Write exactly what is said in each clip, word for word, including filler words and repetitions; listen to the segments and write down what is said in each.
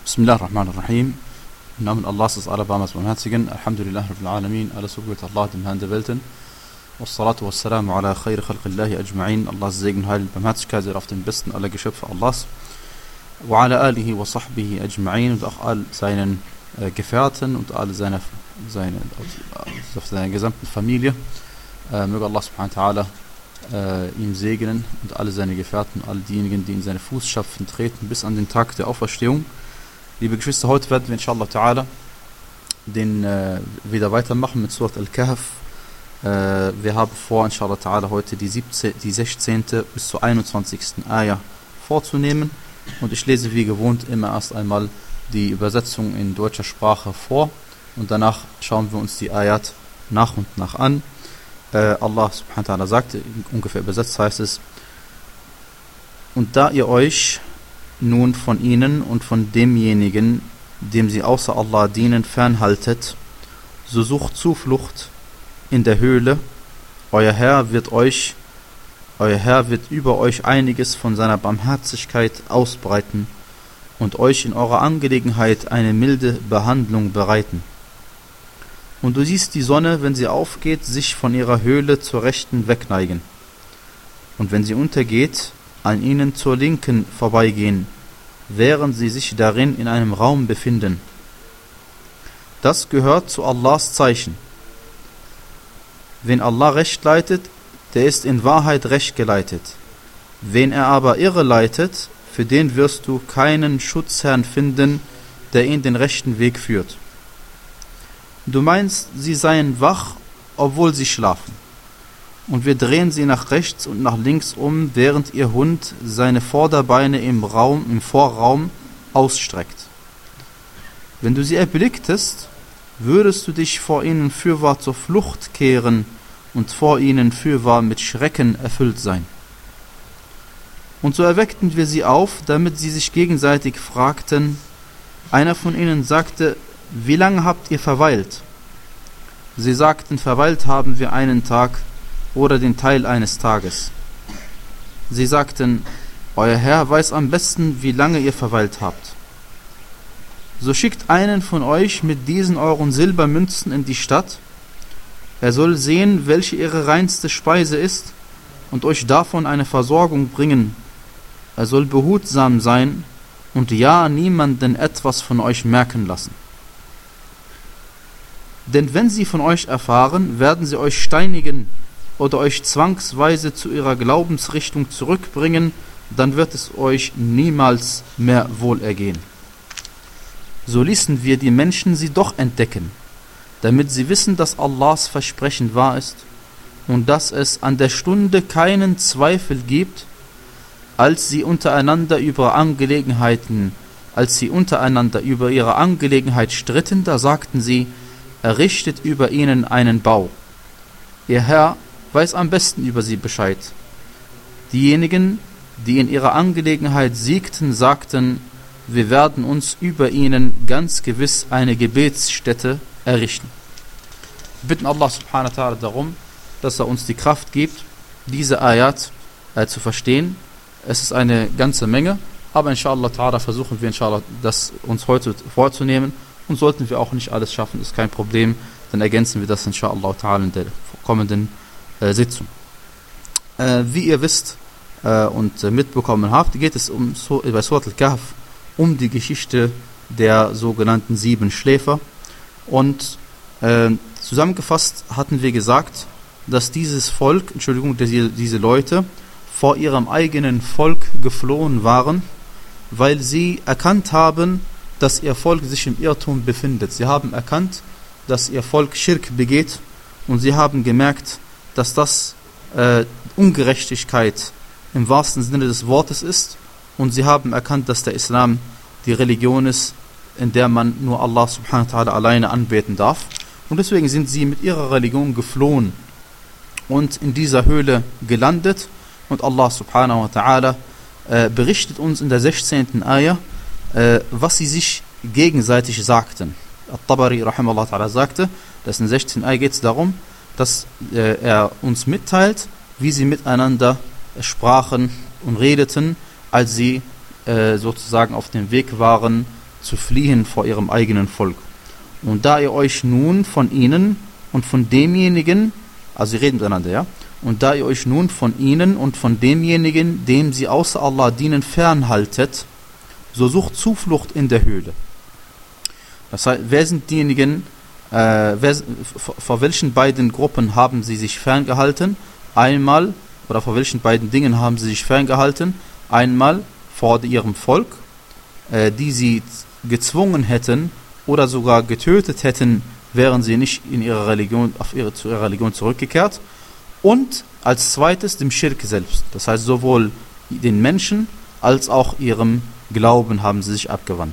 Bismillah ar-Rahman ar-Rahim. Im Namen Allahs des Allerbarmers Barmherzigen. Alhamdulillah Rabbil Alamin. Alles so gilt Allah, dem Herrn der Welten. Wassalatu wassalamu ala khayri khalqillahi ajma'in. Allahs Segen, Heil und Barmherzigkeit sei auf den besten aller Geschöpfe Allahs. Wa ala alihi wa sahbihi ajma'in. Und auch all seinen äh, Gefährten und alle seine, seine, auf seiner gesamten Familie. Äh, möge Allah subhanahu wa ta'ala äh, ihn segnen und alle seine Gefährten, alle diejenigen, die in seine Fußstapfen treten, bis an den Tag der Auferstehung. Liebe Geschwister, heute werden wir inshallah ta'ala den äh, wieder weitermachen mit Surat Al-Kahf. Äh, wir haben vor, inshallah ta'ala, heute die, siebzehnte, die sechzehnte bis zur einundzwanzigsten Ayah vorzunehmen. Und ich lese wie gewohnt immer erst einmal die Übersetzung in deutscher Sprache vor und danach schauen wir uns die Ayat nach und nach an. Äh, Allah subhanahu wa ta'ala sagte, ungefähr übersetzt heißt es: Und da ihr euch nun von ihnen und von demjenigen, dem sie außer Allah dienen, fernhaltet, so sucht Zuflucht in der Höhle. Euer Herr wird euch, euer Herr wird über euch einiges von seiner Barmherzigkeit ausbreiten und euch in eurer Angelegenheit eine milde Behandlung bereiten. Und du siehst die Sonne, wenn sie aufgeht, sich von ihrer Höhle zur Rechten wegneigen. Und wenn sie untergeht, an ihnen zur Linken vorbeigehen, während sie sich darin in einem Raum befinden. Das gehört zu Allahs Zeichen. Wen Allah recht leitet, der ist in Wahrheit recht geleitet. Wen er aber irre leitet, für den wirst du keinen Schutzherrn finden, der ihn den rechten Weg führt. Du meinst, sie seien wach, obwohl sie schlafen. Und wir drehen sie nach rechts und nach links um, während ihr Hund seine Vorderbeine im Raum, im Vorraum ausstreckt. Wenn du sie erblicktest, würdest du dich vor ihnen fürwahr zur Flucht kehren und vor ihnen fürwahr mit Schrecken erfüllt sein. Und so erweckten wir sie auf, damit sie sich gegenseitig fragten. Einer von ihnen sagte: Wie lange habt ihr verweilt? Sie sagten: Verweilt haben wir einen Tag oder den Teil eines Tages. Sie sagten: Euer Herr weiß am besten, wie lange ihr verweilt habt. So schickt einen von euch mit diesen euren Silbermünzen in die Stadt. Er soll sehen, welche ihre reinste Speise ist, und euch davon eine Versorgung bringen. Er soll behutsam sein und ja niemanden etwas von euch merken lassen. Denn wenn sie von euch erfahren, werden sie euch steinigen oder euch zwangsweise zu ihrer Glaubensrichtung zurückbringen, dann wird es euch niemals mehr wohlergehen. So ließen wir die Menschen sie doch entdecken, damit sie wissen, dass Allahs Versprechen wahr ist und dass es an der Stunde keinen Zweifel gibt, als sie untereinander über Angelegenheiten, als sie untereinander über ihre Angelegenheit stritten, da sagten sie: Errichtet über ihnen einen Bau. Ihr Herr weiß am besten über sie Bescheid. Diejenigen, die in ihrer Angelegenheit siegten, sagten: Wir werden uns über ihnen ganz gewiss eine Gebetsstätte errichten. Wir bitten Allah subhanahu wa ta'ala darum, dass er uns die Kraft gibt, diese Ayat äh, zu verstehen. Es ist eine ganze Menge, aber inshallah ta'ala versuchen wir inshallah das uns heute vorzunehmen, und sollten wir auch nicht alles schaffen, ist kein Problem, dann ergänzen wir das inshallah ta'ala in der kommenden äh, Sitzung. Äh, wie ihr wisst äh, und äh, mitbekommen habt, geht es um, so, bei Surat Al-Kahf um die Geschichte der sogenannten sieben Schläfer. Und äh, zusammengefasst hatten wir gesagt, dass dieses Volk, Entschuldigung, diese, diese Leute vor ihrem eigenen Volk geflohen waren, weil sie erkannt haben, dass ihr Volk sich im Irrtum befindet. Sie haben erkannt, dass ihr Volk Schirk begeht, und sie haben gemerkt, dass das äh, Ungerechtigkeit im wahrsten Sinne des Wortes ist, und sie haben erkannt, dass der Islam die Religion ist, in der man nur Allah subhanahu wa ta'ala alleine anbeten darf. Und deswegen sind sie mit ihrer Religion geflohen und in dieser Höhle gelandet. Und Allah subhanahu wa ta'ala äh, berichtet uns in der sechzehnten Ayah, äh, was sie sich gegenseitig sagten. At-Tabari rahimahullah ta'ala sagte, dass in der sechzehnten Ayah geht es darum, dass äh, er uns mitteilt, wie sie miteinander äh, sprachen und redeten, als sie äh, sozusagen auf dem Weg waren zu fliehen vor ihrem eigenen Volk. Und da ihr euch nun von ihnen und von demjenigen, also sie reden miteinander, ja, und da ihr euch nun von ihnen und von demjenigen, dem sie außer Allah dienen, fernhaltet, so sucht Zuflucht in der Höhle. Das heißt, wer sind diejenigen, äh, wer, vor welchen beiden Gruppen haben sie sich ferngehalten? Einmal, oder vor welchen beiden Dingen haben sie sich ferngehalten? Einmal vor ihrem Volk, äh, die sie gezwungen hätten oder sogar getötet hätten, wären sie nicht in ihrer Religion, auf ihre, zu ihrer Religion zurückgekehrt. Und als zweites dem Schirk selbst. Das heißt, sowohl den Menschen als auch ihrem Glauben haben sie sich abgewandt.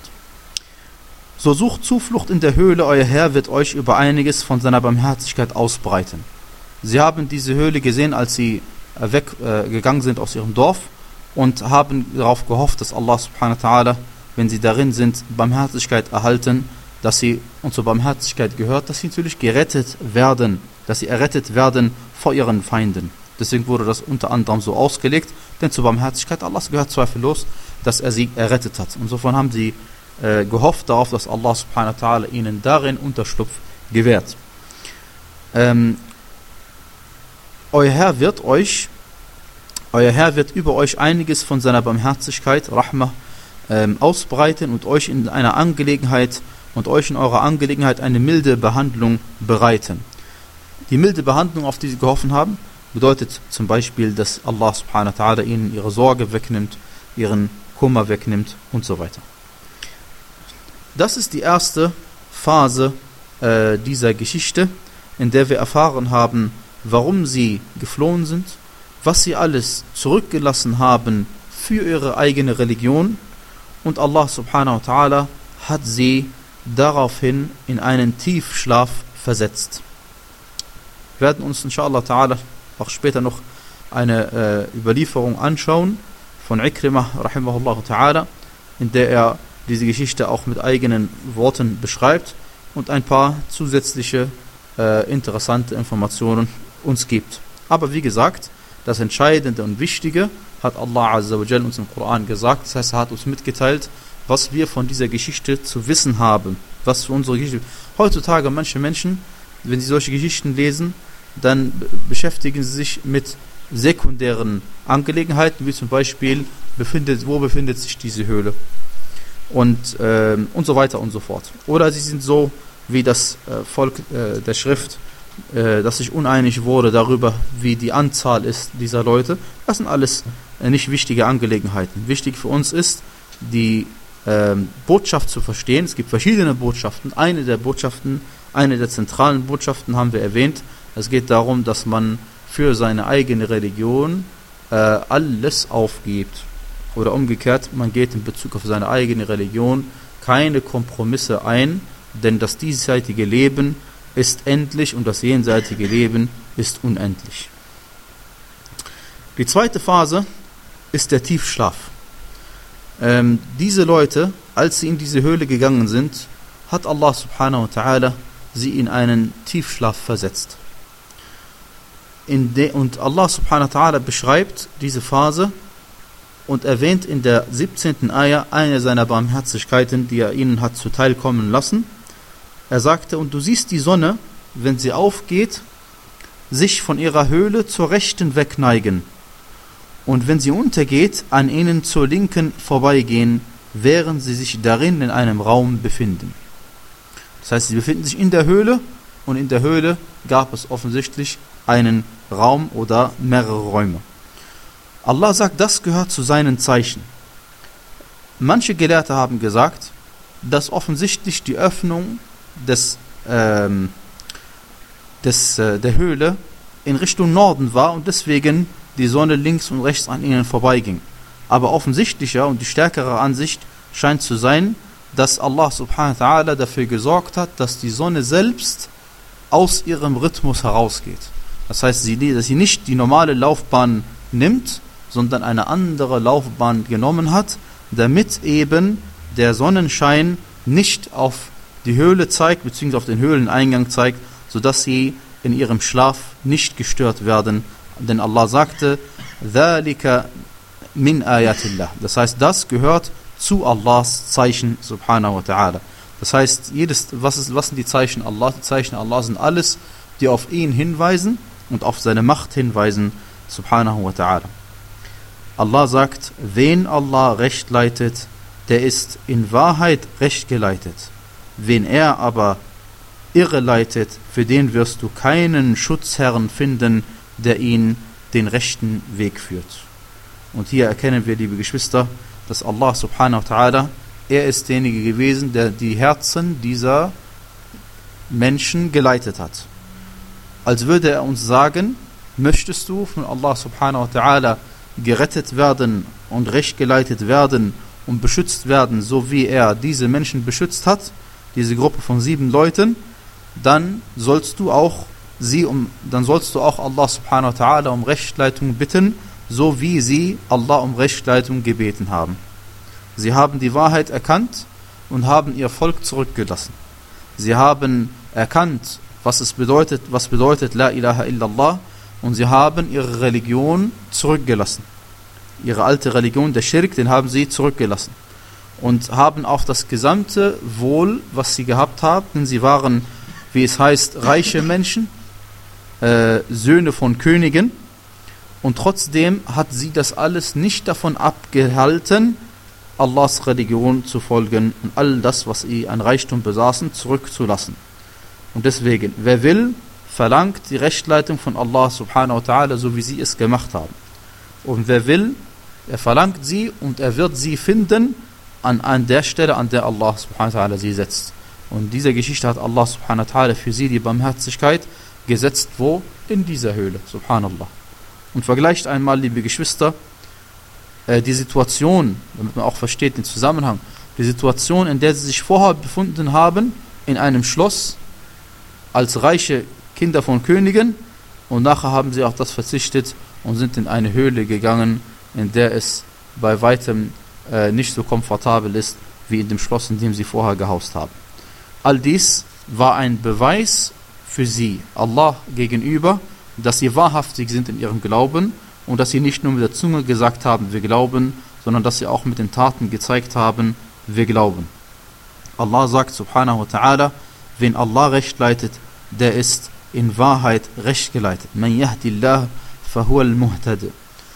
So sucht Zuflucht in der Höhle, euer Herr wird euch über einiges von seiner Barmherzigkeit ausbreiten. Sie haben diese Höhle gesehen, als sie weggegangen äh, sind aus ihrem Dorf und haben darauf gehofft, dass Allah subhanahu wa ta'ala, wenn sie darin sind, Barmherzigkeit erhalten, dass sie, und zur Barmherzigkeit gehört, dass sie natürlich gerettet werden, dass sie errettet werden vor ihren Feinden. Deswegen wurde das unter anderem so ausgelegt, denn zur Barmherzigkeit Allahs gehört zweifellos, dass er sie errettet hat. Insofern haben sie äh, gehofft darauf, dass Allah subhanahu wa ta'ala ihnen darin Unterschlupf gewährt. Ähm, euer Herr wird euch, euer Herr wird über euch einiges von seiner Barmherzigkeit, Rahmah, ähm, ausbreiten und euch in einer Angelegenheit und euch in eurer Angelegenheit eine milde Behandlung bereiten. Die milde Behandlung, auf die sie gehofft haben, bedeutet zum Beispiel, dass Allah subhanahu wa ta'ala ihnen ihre Sorge wegnimmt, ihren Kummer wegnimmt und so weiter. Das ist die erste Phase äh, dieser Geschichte, in der wir erfahren haben, warum sie geflohen sind, was sie alles zurückgelassen haben für ihre eigene Religion, und Allah subhanahu wa ta'ala hat sie daraufhin in einen Tiefschlaf versetzt. Wir werden uns inshallah ta'ala auch später noch eine äh, Überlieferung anschauen von Ikrimah rahimahullah ta'ala, in der er diese Geschichte auch mit eigenen Worten beschreibt und ein paar zusätzliche äh, interessante Informationen uns gibt. Aber wie gesagt, das Entscheidende und Wichtige hat Allah azza wa jal uns im Koran gesagt. Das heißt, er hat uns mitgeteilt, was wir von dieser Geschichte zu wissen haben, was für unsere Geschichte. Heutzutage manche Menschen, wenn sie solche Geschichten lesen, dann beschäftigen sie sich mit sekundären Angelegenheiten, wie zum Beispiel, befindet, wo befindet sich diese Höhle und, äh, und so weiter und so fort. Oder sie sind so wie das äh, Volk äh, der Schrift, äh, das sich uneinig wurde darüber, wie die Anzahl ist dieser Leute. Das sind alles äh, nicht wichtige Angelegenheiten. Wichtig für uns ist, die äh, Botschaft zu verstehen. Es gibt verschiedene Botschaften. Eine der Botschaften, eine der zentralen Botschaften haben wir erwähnt. Es geht darum, dass man für seine eigene Religion äh, alles aufgibt. Oder umgekehrt, man geht in Bezug auf seine eigene Religion keine Kompromisse ein, denn das diesseitige Leben ist endlich und das jenseitige Leben ist unendlich. Die zweite Phase ist der Tiefschlaf. Ähm, diese Leute, als sie in diese Höhle gegangen sind, hat Allah subhanahu wa ta'ala sie in einen Tiefschlaf versetzt. In de, und Allah subhanahu wa ta'ala beschreibt diese Phase und erwähnt in der siebzehnten Ayah eine seiner Barmherzigkeiten, die er ihnen hat zuteilkommen lassen. Er sagte, und du siehst die Sonne, wenn sie aufgeht, sich von ihrer Höhle zur Rechten wegneigen. Und wenn sie untergeht, an ihnen zur Linken vorbeigehen, während sie sich darin in einem Raum befinden. Das heißt, sie befinden sich in der Höhle und in der Höhle gab es offensichtlich einen Raum oder mehrere Räume. Allah sagt, das gehört zu seinen Zeichen. Manche Gelehrte haben gesagt, dass offensichtlich die Öffnung des, ähm, des, äh, der Höhle in Richtung Norden war und deswegen die Sonne links und rechts an ihnen vorbeiging. Aber offensichtlicher und die stärkere Ansicht scheint zu sein, dass Allah subhanahu wa ta'ala dafür gesorgt hat, dass die Sonne selbst aus ihrem Rhythmus herausgeht. Das heißt, dass sie nicht die normale Laufbahn nimmt, sondern eine andere Laufbahn genommen hat, damit eben der Sonnenschein nicht auf die Höhle zeigt, beziehungsweise auf den Höhleneingang zeigt, sodass sie in ihrem Schlaf nicht gestört werden. Denn Allah sagte, ذَلِكَ min ayatillah. Das heißt, das gehört zu Allahs Zeichen subhanahu wa ta'ala. Das heißt, jedes, was, ist, was sind die Zeichen Allah? Die Zeichen Allah sind alles, die auf ihn hinweisen und auf seine Macht hinweisen subhanahu wa ta'ala. Allah sagt, wen Allah recht leitet, der ist in Wahrheit recht geleitet. Wen er aber irre leitet, für den wirst du keinen Schutzherrn finden, der ihn den rechten Weg führt. Und hier erkennen wir, liebe Geschwister, dass Allah subhanahu wa ta'ala, er ist derjenige gewesen, der die Herzen dieser Menschen geleitet hat. Als würde er uns sagen, möchtest du von Allah subhanahu wa ta'ala gerettet werden und recht geleitet werden und beschützt werden, so wie er diese Menschen beschützt hat, diese Gruppe von sieben Leuten, dann sollst du auch sie um, dann sollst du auch Allah subhanahu wa ta'ala um Rechtleitung bitten, so wie sie Allah um Rechtleitung gebeten haben. Sie haben die Wahrheit erkannt und haben ihr Volk zurückgelassen. Sie haben erkannt, was es bedeutet, was bedeutet La ilaha illallah, und sie haben ihre Religion zurückgelassen. Ihre alte Religion, der Schirk, den haben sie zurückgelassen. Und haben auf das gesamte Wohl, was sie gehabt haben, denn sie waren, wie es heißt, reiche Menschen, äh, Söhne von Königen, und trotzdem hat sie das alles nicht davon abgehalten, Allahs Religion zu folgen und all das, was sie an Reichtum besaßen, zurückzulassen. Und deswegen, wer will, verlangt die Rechtleitung von Allah subhanahu wa ta'ala, so wie sie es gemacht haben. Und wer will, er verlangt sie und er wird sie finden an, an der Stelle, an der Allah subhanahu wa ta'ala sie setzt. Und in dieser Geschichte hat Allah subhanahu wa ta'ala für sie die Barmherzigkeit gesetzt, wo? In dieser Höhle, subhanallah. Und vergleicht einmal, liebe Geschwister, äh, die Situation, damit man auch versteht den Zusammenhang, die Situation, in der sie sich vorher befunden haben, in einem Schloss, als reiche Kinder von Königen, und nachher haben sie auf das verzichtet und sind in eine Höhle gegangen, in der es bei weitem äh, nicht so komfortabel ist, wie in dem Schloss, in dem sie vorher gehaust haben. All dies war ein Beweis für sie, Allah gegenüber, dass sie wahrhaftig sind in ihrem Glauben und dass sie nicht nur mit der Zunge gesagt haben, wir glauben, sondern dass sie auch mit den Taten gezeigt haben, wir glauben. Allah sagt subhanahu wa ta'ala, wen Allah recht leitet, der ist in Wahrheit recht geleitet. Man yahdillah fahuwa al-muhtadi.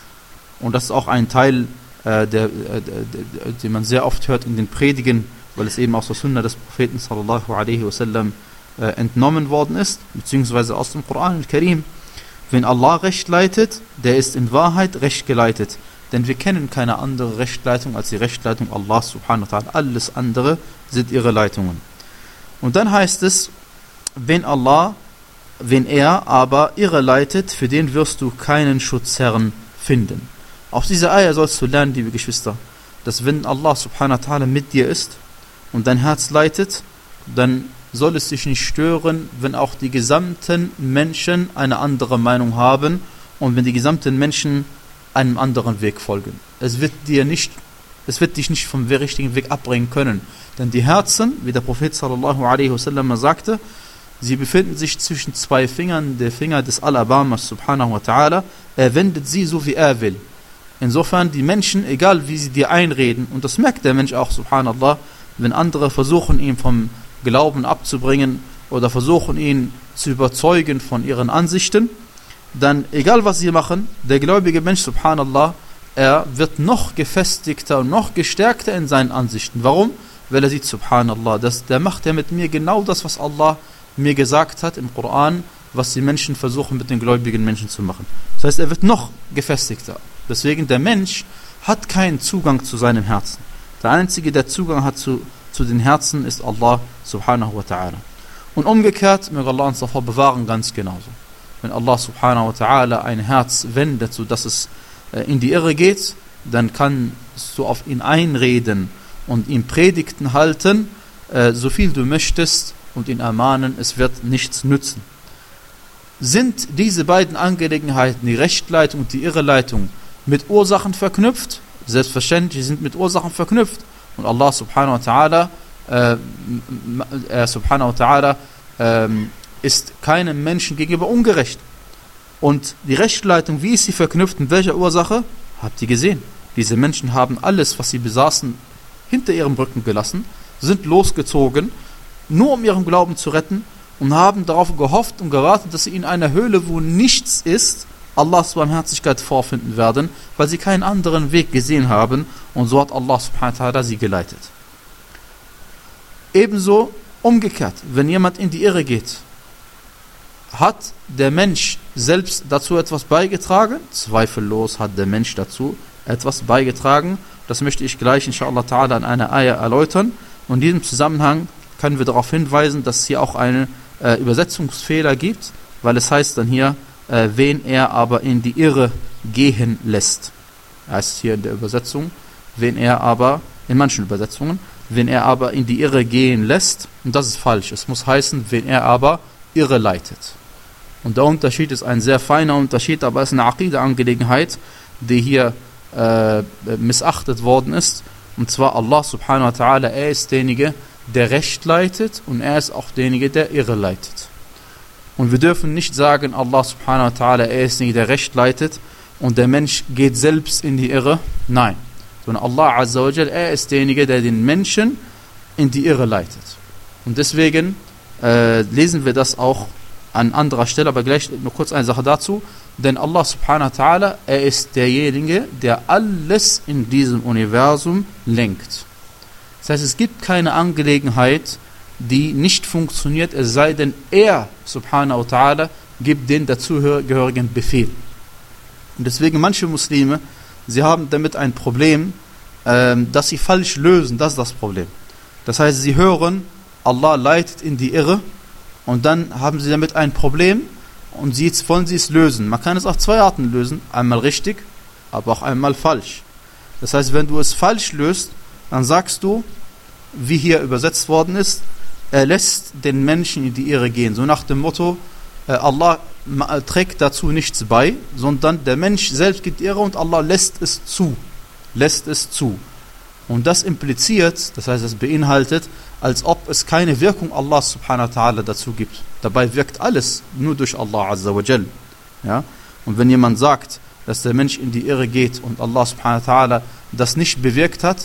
Und das ist auch ein Teil, äh, der, äh, der, den man sehr oft hört in den Predigen, weil es eben aus der Sunna des Propheten sallallahu alaihi wasallam äh, entnommen worden ist, beziehungsweise aus dem Koran al-Karim. Wenn Allah recht leitet, der ist in Wahrheit recht geleitet. Denn wir kennen keine andere Rechtleitung als die Rechtleitung Allah subhanahu wa ta'ala. Alles andere sind ihre Leitungen. Und dann heißt es, wenn Allah, wenn er aber irre leitet, für den wirst du keinen Schutzherrn finden. Auf dieser Eier sollst du lernen, liebe Geschwister, dass wenn Allah subhanahu wa ta'ala mit dir ist und dein Herz leitet, dann soll es dich nicht stören, wenn auch die gesamten Menschen eine andere Meinung haben und wenn die gesamten Menschen einem anderen Weg folgen. Es wird dir nicht, es wird dich nicht vom richtigen Weg abbringen können. Denn die Herzen, wie der Prophet sallallahu alaihi wasallam sagte, sie befinden sich zwischen zwei Fingern, der Finger des Alabamas subhanahu wa ta'ala, er wendet sie so wie er will. Insofern die Menschen, egal wie sie dir einreden, und das merkt der Mensch auch subhanallah, wenn andere versuchen ihn vom Glauben abzubringen oder versuchen ihn zu überzeugen von ihren Ansichten, dann egal was sie machen, der gläubige Mensch subhanallah, er wird noch gefestigter und noch gestärkter in seinen Ansichten. Warum? Weil er sieht subhanallah, dass der macht ja mit mir genau das, was Allah mir gesagt hat im Koran, was die Menschen versuchen mit den gläubigen Menschen zu machen. Das heißt, er wird noch gefestigter. Deswegen der Mensch hat keinen Zugang zu seinem Herzen. Der Einzige, der Zugang hat zu, zu den Herzen, ist Allah subhanahu wa ta'ala. Und umgekehrt, möge Allah uns davor bewahren, ganz genauso. Wenn Allah subhanahu wa ta'ala ein Herz wendet, sodass es äh, in die Irre geht, dann kannst du auf ihn einreden und ihm Predigten halten, äh, so viel du möchtest, und ihn ermahnen, es wird nichts nützen. Sind diese beiden Angelegenheiten, die Rechtleitung und die Irreleitung, mit Ursachen verknüpft? Selbstverständlich sind mit Ursachen verknüpft. Und Allah subhanahu wa ta'ala äh, äh, subhanahu wa ta'ala äh, ist keinem Menschen gegenüber ungerecht. Und die Rechtleitung, wie ist sie verknüpft, mit welcher Ursache? Habt ihr gesehen? Diese Menschen haben alles, was sie besaßen, hinter ihrem Rücken gelassen, sind losgezogen, nur um ihren Glauben zu retten und haben darauf gehofft und gewartet, dass sie in einer Höhle, wo nichts ist, Allahs Barmherzigkeit vorfinden werden, weil sie keinen anderen Weg gesehen haben, und so hat Allah subhanahu wa ta'ala sie geleitet. Ebenso umgekehrt, wenn jemand in die Irre geht, hat der Mensch selbst dazu etwas beigetragen? Zweifellos hat der Mensch dazu etwas beigetragen. Das möchte ich gleich inshallah ta'ala in einer Ayah erläutern. Und in diesem Zusammenhang können wir darauf hinweisen, dass es hier auch einen äh, Übersetzungsfehler gibt, weil es heißt dann hier, äh, wen er aber in die Irre gehen lässt. Heißt hier in der Übersetzung, wen er aber, in manchen Übersetzungen, wen er aber in die Irre gehen lässt. Und das ist falsch. Es muss heißen, wen er aber irre leitet. Und der Unterschied ist ein sehr feiner Unterschied, aber es ist eine Aqida-Angelegenheit, die hier äh, missachtet worden ist. Und zwar Allah subhanahu wa ta'ala, er ist derjenige, der Recht leitet, und er ist auch derjenige, der Irre leitet. Und wir dürfen nicht sagen, Allah subhanahu wa ta'ala, er ist derjenige, der Recht leitet, und der Mensch geht selbst in die Irre. Nein. Sondern Allah azza wa jal, er ist derjenige, der den Menschen in die Irre leitet. Und deswegen äh, lesen wir das auch an anderer Stelle, aber gleich nur kurz eine Sache dazu. Denn Allah subhanahu wa ta'ala, er ist derjenige, der alles in diesem Universum lenkt. Das heißt, es gibt keine Angelegenheit, die nicht funktioniert, es sei denn, er subhanahu wa ta'ala gibt den dazugehörigen Befehl. Und deswegen manche Muslime, sie haben damit ein Problem, ähm, dass sie falsch lösen, das ist das Problem. Das heißt, sie hören, Allah leitet in die Irre, und dann haben sie damit ein Problem und sie, jetzt wollen sie es lösen. Man kann es auf zwei Arten lösen, einmal richtig, aber auch einmal falsch. Das heißt, wenn du es falsch löst, dann sagst du, wie hier übersetzt worden ist, er lässt den Menschen in die Irre gehen. So nach dem Motto, äh, Allah trägt dazu nichts bei, sondern der Mensch selbst geht in die Irre und Allah lässt es zu. Lässt es zu. Und das impliziert, das heißt, es beinhaltet, als ob es keine Wirkung Allah subhanahu wa ta'ala dazu gibt. Dabei wirkt alles nur durch Allah azza wa jal. Ja? Und wenn jemand sagt, dass der Mensch in die Irre geht und Allah subhanahu wa ta'ala das nicht bewirkt hat,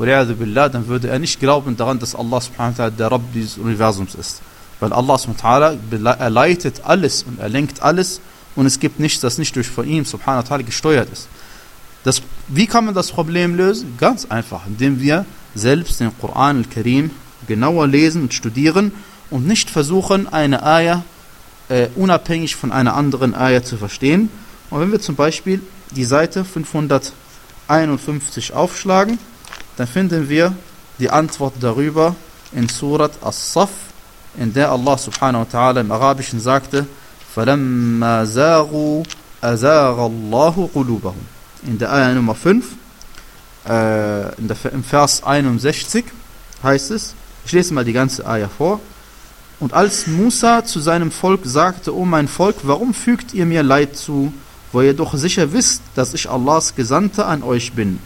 dann würde er nicht glauben daran, dass Allah subhanahu wa ta'ala der Rabb dieses Universums ist. Weil Allah subhanahu wa ta'ala, er leitet alles und er lenkt alles, und es gibt nichts, das nicht durch von ihm subhanahu wa ta'ala gesteuert ist. Das, wie kann man das Problem lösen? Ganz einfach, indem wir selbst den Koran al-Karim genauer lesen und studieren und nicht versuchen, eine Ayah äh, unabhängig von einer anderen Ayah zu verstehen. Und wenn wir zum Beispiel die Seite fünfhunderteinundfünfzig aufschlagen, dann finden wir die Antwort darüber in Surat As-Saff, in der Allah subhanahu wa ta'ala im Arabischen sagte, فَلَمَّا زَاغُوا أَزَاغَ اللَّهُ قُلُوبَهُم. In der Ayah Nummer fünf, äh, in der, im Vers einundsechzig heißt es, ich lese mal die ganze Ayah vor. Und als Musa zu seinem Volk sagte, O mein Volk, warum fügt ihr mir Leid zu, wo ihr doch sicher wisst, dass ich Allahs Gesandter an euch bin?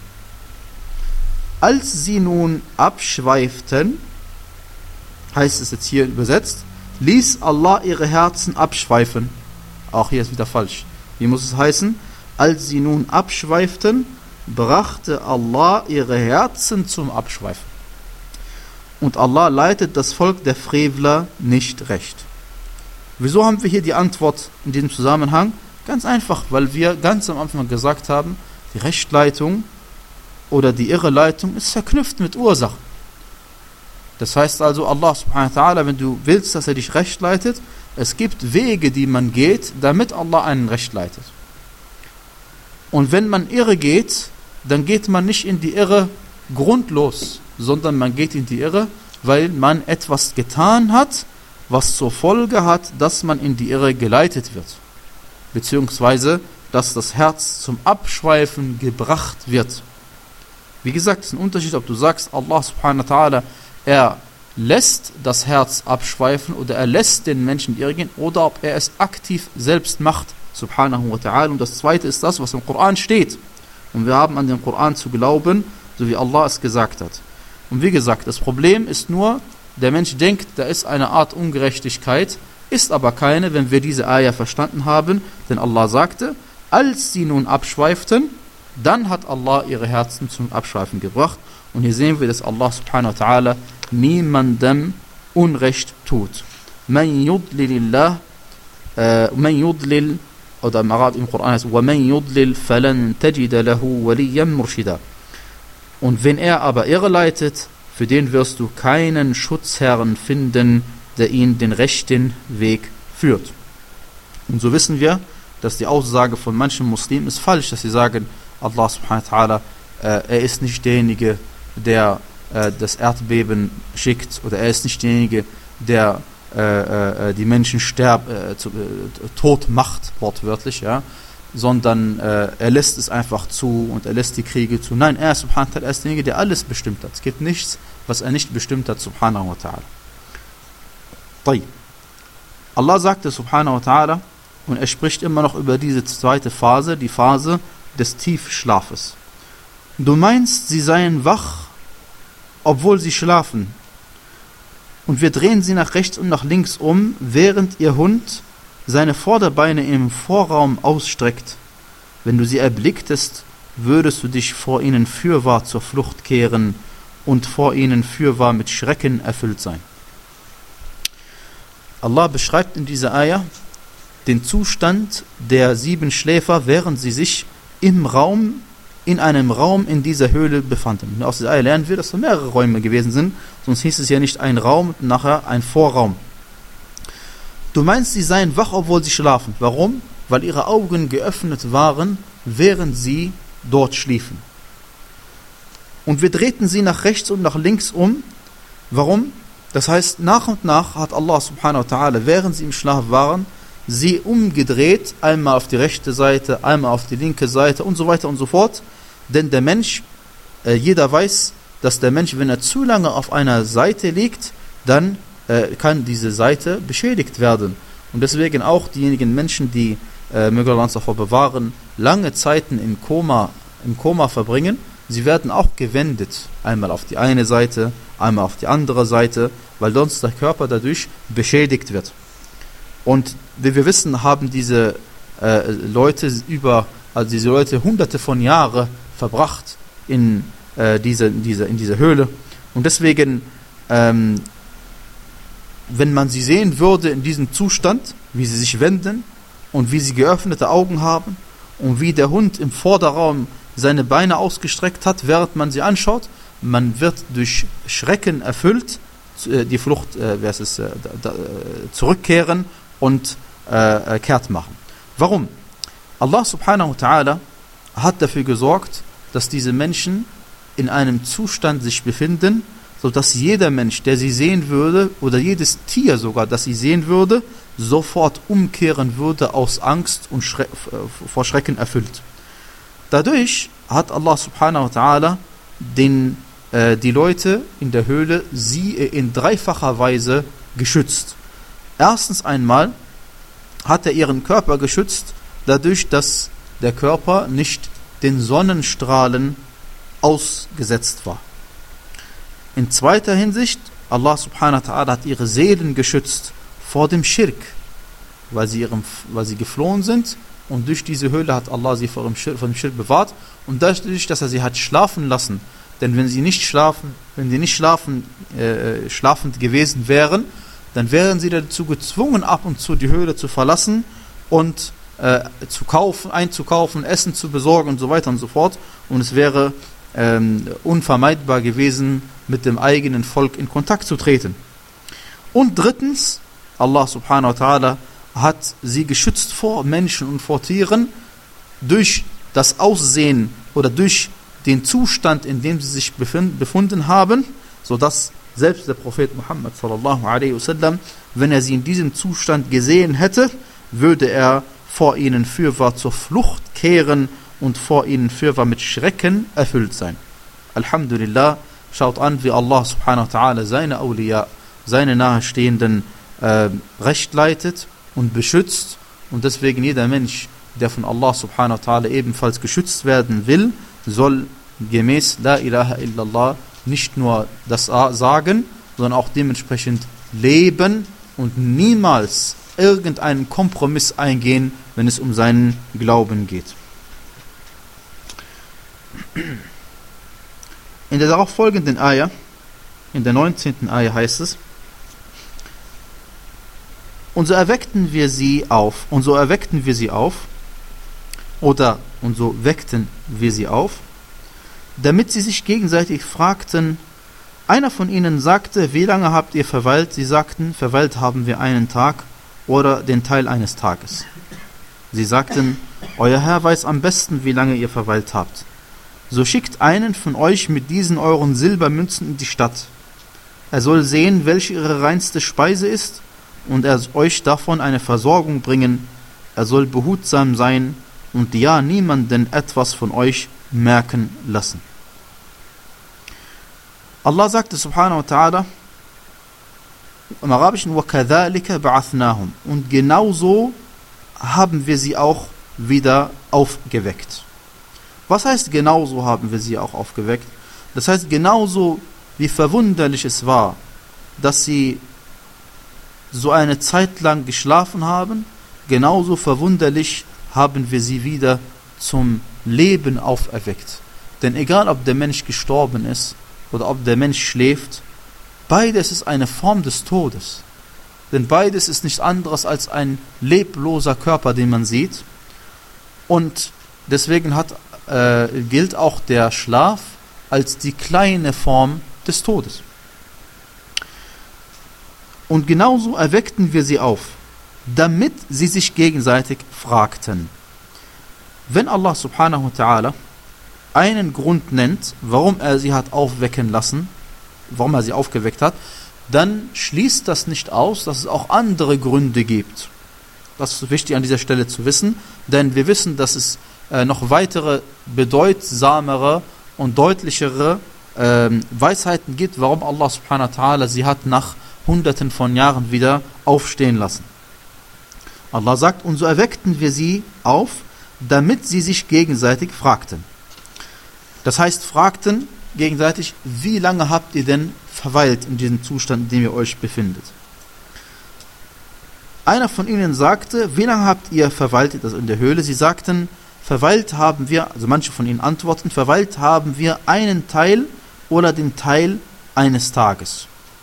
Als sie nun abschweiften, heißt es jetzt hier übersetzt, ließ Allah ihre Herzen abschweifen. Auch hier ist wieder falsch. Wie muss es heißen? Als sie nun abschweiften, brachte Allah ihre Herzen zum Abschweifen. Und Allah leitet das Volk der Frevler nicht recht. Wieso haben wir hier die Antwort in diesem Zusammenhang? Ganz einfach, weil wir ganz am Anfang gesagt haben, die Rechtleitung oder die Irreleitung ist verknüpft mit Ursachen. Das heißt also, Allah subhanahu wa ta'ala, wenn du willst, dass er dich recht leitet, es gibt Wege, die man geht, damit Allah einen recht leitet. Und wenn man irre geht, dann geht man nicht in die Irre grundlos, sondern man geht in die Irre, weil man etwas getan hat, was zur Folge hat, dass man in die Irre geleitet wird. Beziehungsweise, dass das Herz zum Abschweifen gebracht wird. Wie gesagt, es ist ein Unterschied, ob du sagst, Allah subhanahu wa ta'ala, er lässt das Herz abschweifen oder er lässt den Menschen in die Irre gehen, oder ob er es aktiv selbst macht, subhanahu wa ta'ala. Und das zweite ist das, was im Koran steht. Und wir haben an den Koran zu glauben, so wie Allah es gesagt hat. Und wie gesagt, das Problem ist nur, der Mensch denkt, da ist eine Art Ungerechtigkeit, ist aber keine, wenn wir diese Ayah verstanden haben, denn Allah sagte, als sie nun abschweiften, dann hat Allah ihre Herzen zum Abschweifen gebracht. Und hier sehen wir, dass Allah subhanahu wa ta'ala niemandem Unrecht tut. Man yudlilillah, man yudlil, oder im Arab im Koran heißt, وَمَنْ يُضْلِلْ فَلَنْ تَجِدَ لَهُ وَلِيًّا مُرْشِدًا. Und wenn er aber irreleitet, für den wirst du keinen Schutzherrn finden, der ihn den rechten Weg führt. Und so wissen wir, dass die Aussage von manchen Muslimen ist falsch, dass sie sagen, Allah subhanahu wa ta'ala, äh, er ist nicht derjenige, der äh, das Erdbeben schickt, oder er ist nicht derjenige, der äh, äh, die Menschen sterb, äh, zu, äh, tot macht, wortwörtlich, ja, sondern äh, er lässt es einfach zu und er lässt die Kriege zu. Nein, er subhanahu wa ta'ala ist derjenige, der alles bestimmt hat. Es gibt nichts, was er nicht bestimmt hat, subhanahu wa ta'ala. طيب. Allah sagte subhanahu wa ta'ala, und er spricht immer noch über diese zweite Phase, die Phase des Tiefschlafes. Du meinst, sie seien wach, obwohl sie schlafen. Und wir drehen sie nach rechts und nach links um, während ihr Hund seine Vorderbeine im Vorraum ausstreckt. Wenn du sie erblicktest, würdest du dich vor ihnen fürwahr zur Flucht kehren und vor ihnen fürwahr mit Schrecken erfüllt sein. Allah beschreibt in dieser Ayah den Zustand der sieben Schläfer, während sie sich im Raum, in einem Raum in dieser Höhle befanden. Und aus dieser Ayah lernen wir, dass es mehrere Räume gewesen sind, sonst hieß es ja nicht ein Raum und nachher ein Vorraum. Du meinst, sie seien wach, obwohl sie schlafen. Warum? Weil ihre Augen geöffnet waren, während sie dort schliefen. Und wir drehten sie nach rechts und nach links um. Warum? Das heißt, nach und nach hat Allah subhanahu wa ta'ala, während sie im Schlaf waren, sie umgedreht, einmal auf die rechte Seite, einmal auf die linke Seite und so weiter und so fort. Denn der Mensch, äh, jeder weiß, dass der Mensch, wenn er zu lange auf einer Seite liegt, dann äh, kann diese Seite beschädigt werden. Und deswegen auch diejenigen Menschen, die, äh, möge Allah uns davor bewahren, lange Zeiten im Koma, im Koma verbringen, sie werden auch gewendet, einmal auf die eine Seite, einmal auf die andere Seite, weil sonst der Körper dadurch beschädigt wird. Und wie wir wissen, haben diese äh, Leute über, also diese Leute hunderte von Jahren verbracht in, äh, diese, in, diese, in dieser Höhle. Und deswegen, ähm, wenn man sie sehen würde in diesem Zustand, wie sie sich wenden und wie sie geöffnete Augen haben und wie der Hund im Vorderraum seine Beine ausgestreckt hat, während man sie anschaut, man wird durch Schrecken erfüllt, die Flucht äh, wer ist es, äh, da, äh, zurückkehren und äh, kehrt machen. Warum? Allah subhanahu wa ta'ala hat dafür gesorgt, dass diese Menschen in einem Zustand sich befinden, sodass jeder Mensch, der sie sehen würde, oder jedes Tier sogar, das sie sehen würde, sofort umkehren würde aus Angst und Schre- vor Schrecken erfüllt. Dadurch hat Allah subhanahu wa ta'ala den, äh, die Leute in der Höhle sie in dreifacher Weise geschützt. Erstens einmal hat er ihren Körper geschützt, dadurch, dass der Körper nicht den Sonnenstrahlen ausgesetzt war. In zweiter Hinsicht, Allah subhanahu wa ta'ala hat ihre Seelen geschützt vor dem Schirk, weil sie, ihrem, weil sie geflohen sind. Und durch diese Höhle hat Allah sie vor dem Schirk, vor dem Schirk bewahrt. Und dadurch, dass er sie hat schlafen lassen, denn wenn sie nicht schlafen, wenn sie nicht schlafen, äh, schlafend gewesen wären, dann wären sie dazu gezwungen, ab und zu die Höhle zu verlassen und äh, zu kaufen, einzukaufen, Essen zu besorgen und so weiter und so fort. Und es wäre ähm, unvermeidbar gewesen, mit dem eigenen Volk in Kontakt zu treten. Und drittens, Allah subhanahu wa ta'ala hat sie geschützt vor Menschen und vor Tieren durch das Aussehen oder durch den Zustand, in dem sie sich befunden haben, sodass selbst der Prophet Muhammad sallallahu alaihi wasallam, wenn er sie in diesem Zustand gesehen hätte, würde er vor ihnen fürwahr zur Flucht kehren und vor ihnen fürwahr mit Schrecken erfüllt sein. Alhamdulillah, schaut an, wie Allah subhanahu wa ta'ala seine Awliya, seine Nahestehenden äh, recht leitet und beschützt. Und deswegen jeder Mensch, der von Allah subhanahu wa ta'ala ebenfalls geschützt werden will, soll gemäß La ilaha illallah nicht nur das sagen, sondern auch dementsprechend leben und niemals irgendeinen Kompromiss eingehen, wenn es um seinen Glauben geht. In der darauf folgenden Ayah, in der neunzehnten Ayah heißt es: Und so erweckten wir sie auf, und so erweckten wir sie auf, oder und so weckten wir sie auf, damit sie sich gegenseitig fragten. Einer von ihnen sagte: Wie lange habt ihr verweilt? Sie sagten: Verweilt haben wir einen Tag oder den Teil eines Tages. Sie sagten: Euer Herr weiß am besten, wie lange ihr verweilt habt. So schickt einen von euch mit diesen euren Silbermünzen in die Stadt. Er soll sehen, welche ihre reinste Speise ist, und er euch davon eine Versorgung bringen. Er soll behutsam sein und ja niemanden etwas von euch merken lassen. Allah sagte subhanahu wa ta'ala im Arabischen: وَكَذَلِكَ بَعَثْنَاهُمْ. Und genauso haben wir sie auch wieder aufgeweckt. Was heißt genauso haben wir sie auch aufgeweckt? Das heißt, genauso wie verwunderlich es war, dass sie so eine Zeit lang geschlafen haben, genauso verwunderlich haben wir sie wieder zum Leben auferweckt. Denn egal, ob der Mensch gestorben ist oder ob der Mensch schläft, beides ist eine Form des Todes. Denn beides ist nichts anderes als ein lebloser Körper, den man sieht. Und deswegen hat, äh, gilt auch der Schlaf als die kleine Form des Todes. Und genauso erweckten wir sie auf, damit sie sich gegenseitig fragten. Wenn Allah subhanahu wa ta'ala einen Grund nennt, warum er sie hat aufwecken lassen, warum er sie aufgeweckt hat, dann schließt das nicht aus, dass es auch andere Gründe gibt. Das ist wichtig an dieser Stelle zu wissen, denn wir wissen, dass es äh, noch weitere bedeutsamere und deutlichere äh, Weisheiten gibt, warum Allah subhanahu wa ta'ala sie hat nach Hunderten von Jahren wieder aufstehen lassen. Allah sagt: Und so erweckten wir sie auf, damit sie sich gegenseitig fragten. Das heißt, fragten gegenseitig: Wie lange habt ihr denn verweilt in diesem Zustand, in dem ihr euch befindet? Einer von ihnen sagte: Wie lange habt ihr verweilt, also in der Höhle? Sie sagten: Verweilt haben wir, also manche von ihnen antworten, verweilt haben wir einen Teil oder den Teil eines Tages.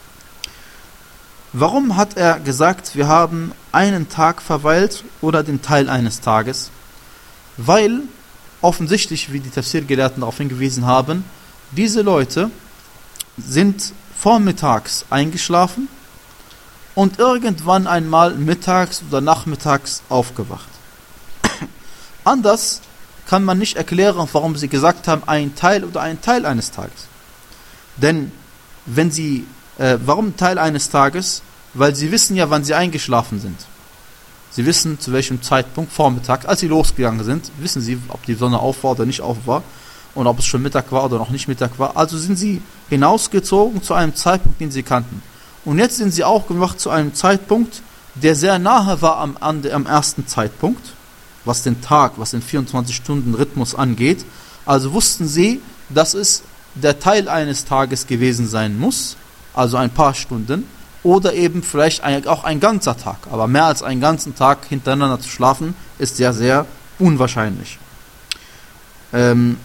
Warum hat er gesagt, wir haben einen Tag verweilt oder den Teil eines Tages? Weil offensichtlich, wie die Tafsir-Gelehrten darauf hingewiesen haben, diese Leute sind vormittags eingeschlafen und irgendwann einmal mittags oder nachmittags aufgewacht. Anders kann man nicht erklären, warum sie gesagt haben, ein Teil oder ein Teil eines Tages. Denn wenn sie, äh, warum Teil eines Tages? Weil sie wissen ja, wann sie eingeschlafen sind. Sie wissen, zu welchem Zeitpunkt, Vormittag, als sie losgegangen sind, wissen sie, ob die Sonne auf war oder nicht auf war und ob es schon Mittag war oder noch nicht Mittag war. Also sind sie hinausgezogen zu einem Zeitpunkt, den sie kannten. Und jetzt sind sie aufgewacht zu einem Zeitpunkt, der sehr nahe war am, am ersten Zeitpunkt, was den Tag, was den vierundzwanzig-Stunden-Rhythmus angeht. Also wussten sie, dass es der Teil eines Tages gewesen sein muss, also ein paar Stunden, oder eben vielleicht ein, auch ein ganzer Tag. Aber mehr als einen ganzen Tag hintereinander zu schlafen, ist ja sehr unwahrscheinlich. Ähm,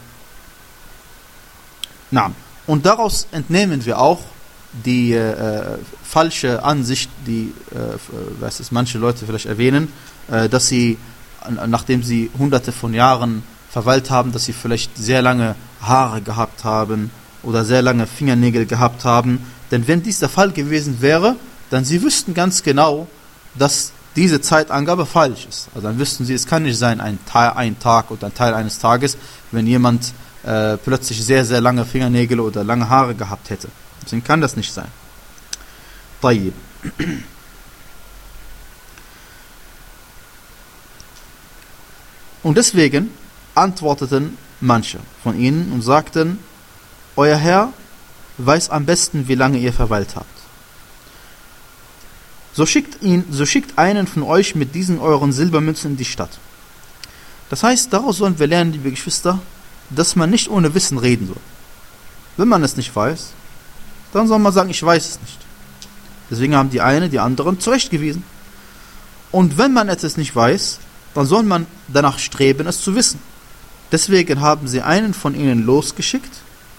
na, und daraus entnehmen wir auch die äh, falsche Ansicht, die äh, weiß es, manche Leute vielleicht erwähnen, äh, dass sie, nachdem sie hunderte von Jahren verweilt haben, dass sie vielleicht sehr lange Haare gehabt haben oder sehr lange Fingernägel gehabt haben. Denn wenn dies der Fall gewesen wäre, dann sie wüssten ganz genau, dass diese Zeitangabe falsch ist. Also dann wüssten sie, es kann nicht sein, ein, Teil, ein Tag oder ein Teil eines Tages, wenn jemand äh, plötzlich sehr, sehr lange Fingernägel oder lange Haare gehabt hätte. Deswegen kann das nicht sein. Tayyib. Und deswegen antworteten manche von ihnen und sagten: Euer Herr weiß am besten, wie lange ihr verweilt habt. So schickt, ihn, so schickt einen von euch mit diesen euren Silbermünzen in die Stadt. Das heißt, daraus sollen wir lernen, liebe Geschwister, dass man nicht ohne Wissen reden soll. Wenn man es nicht weiß, dann soll man sagen, ich weiß es nicht. Deswegen haben die einen die anderen zurechtgewiesen. Und wenn man etwas nicht weiß, dann soll man danach streben, es zu wissen. Deswegen haben sie einen von ihnen losgeschickt,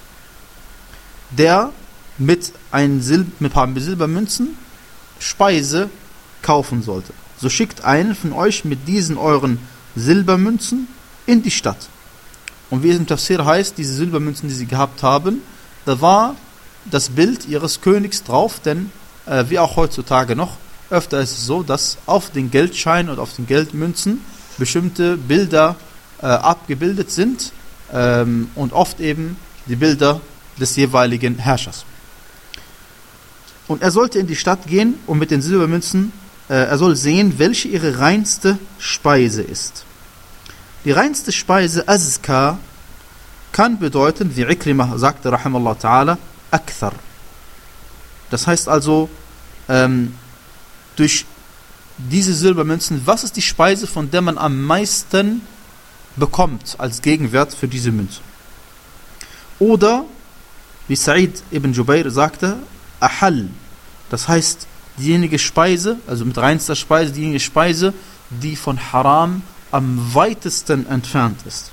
der mit, ein Sil- mit ein paar Silbermünzen Speise kaufen sollte. So schickt einen von euch mit diesen euren Silbermünzen in die Stadt. Und wie es im Tafsir heißt, diese Silbermünzen, die sie gehabt haben, da war das Bild ihres Königs drauf, denn äh, wie auch heutzutage noch, öfter ist es so, dass auf den Geldscheinen und auf den Geldmünzen bestimmte Bilder äh, abgebildet sind ähm, und oft eben die Bilder des jeweiligen Herrschers. Und er sollte in die Stadt gehen und mit den Silbermünzen, äh, er soll sehen, welche ihre reinste Speise ist. Die reinste Speise, Azka, kann bedeuten, wie Ikrimah sagte, rahimallahu ta'ala, Akthar. Das heißt also, ähm, durch diese Silbermünzen, was ist die Speise, von der man am meisten bekommt als Gegenwert für diese Münze? Oder, wie Sa'id ibn Jubair sagte, Ahal. Das heißt, diejenige Speise, also mit reinster Speise, diejenige Speise, die von Haram am weitesten entfernt ist.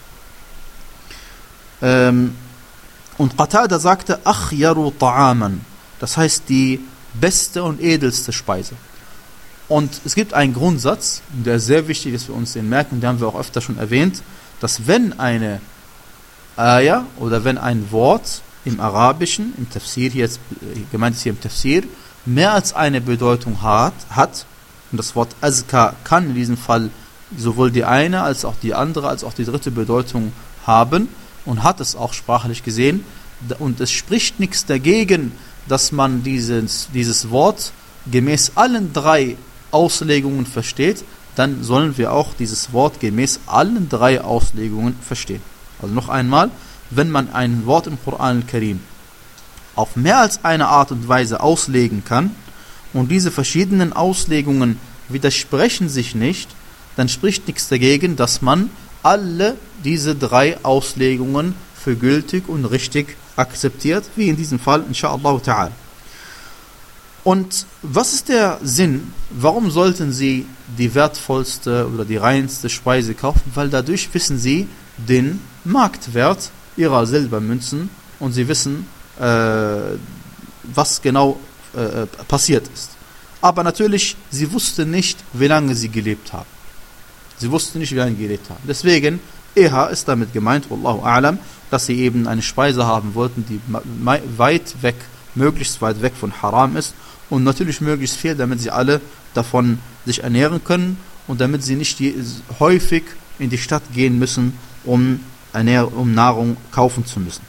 Ähm, und Qatada sagte, Akhyaru ta'aman. Das heißt, die beste und edelste Speise. Und es gibt einen Grundsatz, der sehr wichtig ist für uns, den merken, den haben wir auch öfter schon erwähnt, dass wenn eine Ayah oder wenn ein Wort im Arabischen, im Tafsir, hier jetzt, gemeint ist hier im Tafsir, mehr als eine Bedeutung hat, hat, und das Wort Azka kann in diesem Fall sowohl die eine als auch die andere als auch die dritte Bedeutung haben und hat es auch sprachlich gesehen, und es spricht nichts dagegen, dass man dieses, dieses Wort gemäß allen drei Auslegungen versteht, dann sollen wir auch dieses Wort gemäß allen drei Auslegungen verstehen. Also noch einmal, wenn man ein Wort im Koran al-Karim auf mehr als eine Art und Weise auslegen kann und diese verschiedenen Auslegungen widersprechen sich nicht, dann spricht nichts dagegen, dass man alle diese drei Auslegungen für gültig und richtig akzeptiert, wie in diesem Fall, inshaAllah ta'ala. Und was ist der Sinn? Warum sollten Sie die wertvollste oder die reinste Speise kaufen? Weil dadurch wissen Sie den Marktwert Ihrer Silbermünzen und Sie wissen, äh, was genau äh, passiert ist. Aber natürlich, Sie wussten nicht, wie lange Sie gelebt haben. Sie wussten nicht, wie lange Sie gelebt haben. Deswegen, eher ist damit gemeint, Wallahu a'lam, dass Sie eben eine Speise haben wollten, die weit weg, möglichst weit weg von Haram ist und natürlich möglichst viel, damit Sie alle davon sich ernähren können und damit Sie nicht häufig in die Stadt gehen müssen, um, Ernähr- um Nahrung kaufen zu müssen.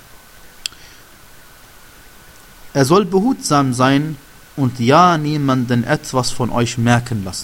Er soll behutsam sein und ja niemanden etwas von euch merken lassen.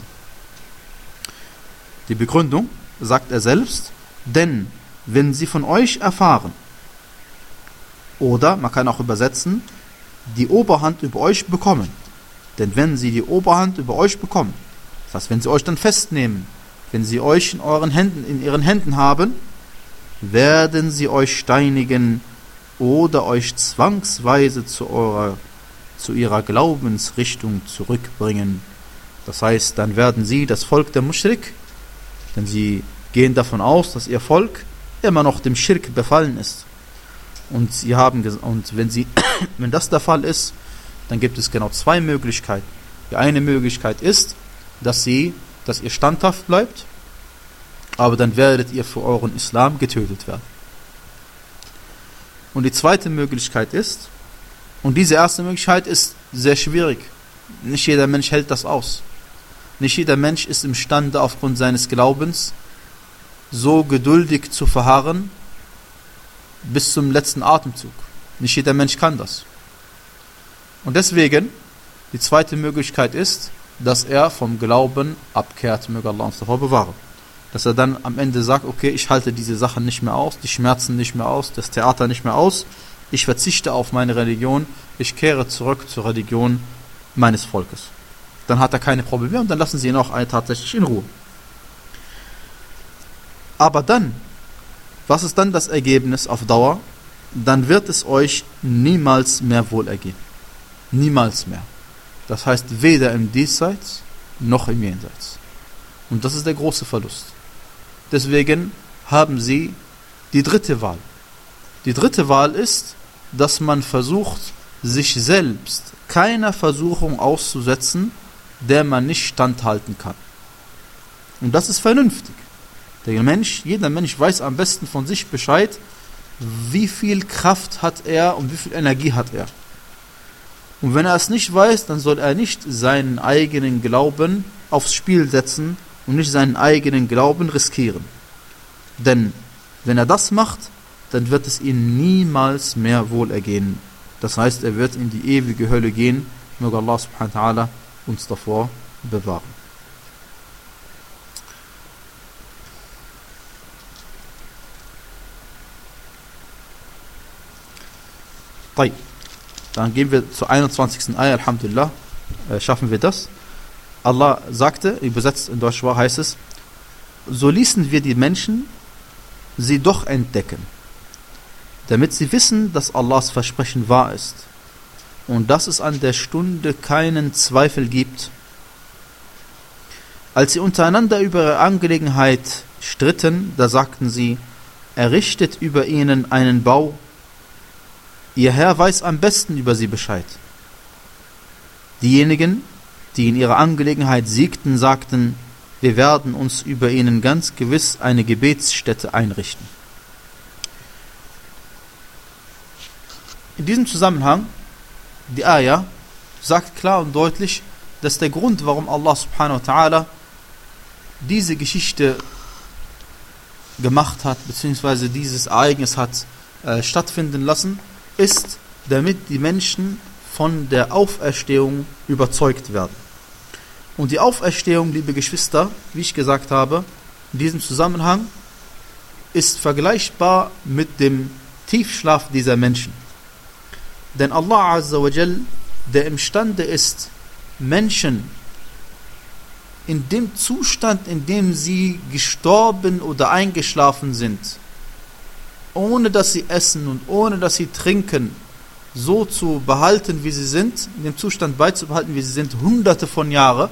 Die Begründung sagt er selbst, denn wenn sie von euch erfahren, oder man kann auch übersetzen, die Oberhand über euch bekommen. Denn wenn sie die Oberhand über euch bekommen, das heißt, wenn sie euch dann festnehmen, wenn sie euch in euren Händen, in ihren Händen haben, werden sie euch steinigen oder euch zwangsweise zu eurer, zu ihrer Glaubensrichtung zurückbringen. Das heißt, dann werden sie, das Volk der Muschrik, denn sie gehen davon aus, dass ihr Volk immer noch dem Schirk befallen ist. Und sie haben und wenn sie wenn das der Fall ist, dann gibt es genau zwei Möglichkeiten. Die eine Möglichkeit ist, dass sie, dass ihr standhaft bleibt, aber dann werdet ihr für euren Islam getötet werden. Und die zweite Möglichkeit ist, und diese erste Möglichkeit ist sehr schwierig. Nicht jeder Mensch hält das aus. Nicht jeder Mensch ist imstande, aufgrund seines Glaubens so geduldig zu verharren bis zum letzten Atemzug. Nicht jeder Mensch kann das. Und deswegen, die zweite Möglichkeit ist, dass er vom Glauben abkehrt, möge Allah uns davor bewahren. Dass er dann am Ende sagt, okay, ich halte diese Sachen nicht mehr aus, die Schmerzen nicht mehr aus, das Theater nicht mehr aus, ich verzichte auf meine Religion, ich kehre zurück zur Religion meines Volkes. Dann hat er keine Probleme und dann lassen sie ihn auch tatsächlich in Ruhe. Aber dann, was ist dann das Ergebnis auf Dauer? Dann wird es euch niemals mehr wohlergehen. Niemals mehr. Das heißt, weder im Diesseits noch im Jenseits. Und das ist der große Verlust. Deswegen haben sie die dritte Wahl. Die dritte Wahl ist, dass man versucht, sich selbst keiner Versuchung auszusetzen, der man nicht standhalten kann. Und das ist vernünftig. Der Mensch, jeder Mensch weiß am besten von sich Bescheid, wie viel Kraft hat er und wie viel Energie hat er. Und wenn er es nicht weiß, dann soll er nicht seinen eigenen Glauben aufs Spiel setzen und nicht seinen eigenen Glauben riskieren. Denn wenn er das macht, dann wird es ihm niemals mehr wohlergehen. Das heißt, er wird in die ewige Hölle gehen. Möge Allah subhanahu wa ta'ala uns davor bewahren. Dann gehen wir zur einundzwanzigsten Ayah, Alhamdulillah, äh, schaffen wir das. Allah sagte, übersetzt in Deutsch war, heißt es, so ließen wir die Menschen sie doch entdecken, damit sie wissen, dass Allahs Versprechen wahr ist und dass es an der Stunde keinen Zweifel gibt. Als sie untereinander über ihre Angelegenheit stritten, da sagten sie, errichtet über ihnen einen Bau, ihr Herr weiß am besten über sie Bescheid. Diejenigen, die in ihrer Angelegenheit siegten, sagten, wir werden uns über ihnen ganz gewiss eine Gebetsstätte einrichten. In diesem Zusammenhang, die Ayah sagt klar und deutlich, dass der Grund, warum Allah subhanahu wa ta'ala diese Geschichte gemacht hat, beziehungsweise dieses Ereignis hat äh, stattfinden lassen, ist, damit die Menschen von der Auferstehung überzeugt werden. Und die Auferstehung, liebe Geschwister, wie ich gesagt habe, in diesem Zusammenhang ist vergleichbar mit dem Tiefschlaf dieser Menschen. Denn Allah Azza wa Jal, der imstande ist, Menschen in dem Zustand, in dem sie gestorben oder eingeschlafen sind, ohne dass sie essen und ohne dass sie trinken, so zu behalten, wie sie sind, in dem Zustand beizubehalten, wie sie sind, hunderte von Jahren.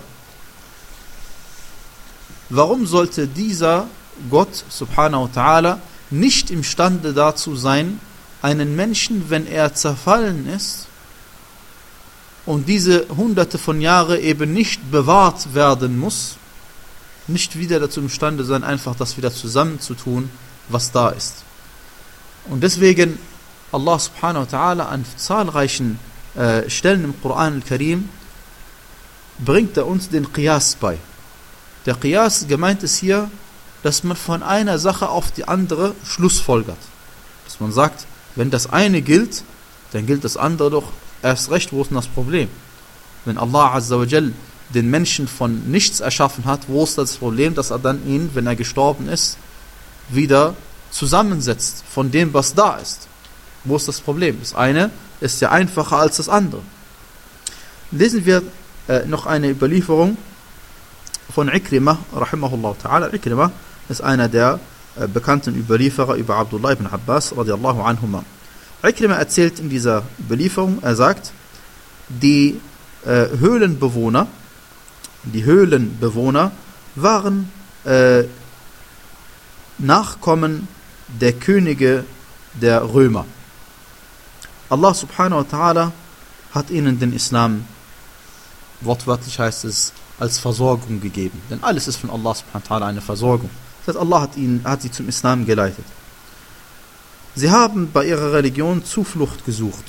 Warum sollte dieser Gott, subhanahu wa ta'ala, nicht imstande dazu sein, einen Menschen, wenn er zerfallen ist und diese hunderte von Jahren eben nicht bewahrt werden muss, nicht wieder dazu imstande sein, einfach das wieder zusammenzutun, was da ist. Und deswegen Allah subhanahu wa ta'ala an zahlreichen äh, Stellen im Koran al-Karim bringt er uns den Qiyas bei. Der Qiyas gemeint ist hier, dass man von einer Sache auf die andere schlussfolgert. Dass man sagt, wenn das eine gilt, dann gilt das andere doch erst recht. Wo ist denn das Problem? Wenn Allah Azza wa Jal den Menschen von nichts erschaffen hat, wo ist das Problem, dass er dann ihn, wenn er gestorben ist, wieder zusammensetzt von dem, was da ist? Wo ist das Problem? Das eine ist ja einfacher als das andere. Lesen wir äh, noch eine Überlieferung von Ikrimah, rahimahullah ta'ala. Ikrimah ist einer der äh, bekannten Überlieferer über Abdullah ibn Abbas, radiallahu anhuma. Ikrimah erzählt in dieser Überlieferung, er sagt, die äh, Höhlenbewohner, die Höhlenbewohner waren äh, Nachkommen der Könige der Römer. Allah subhanahu wa ta'ala hat ihnen den Islam, wortwörtlich heißt es, als Versorgung gegeben. Denn alles ist von Allah subhanahu wa ta'ala eine Versorgung. Das heißt, Allah hat, ihn, hat sie zum Islam geleitet. Sie haben bei ihrer Religion Zuflucht gesucht.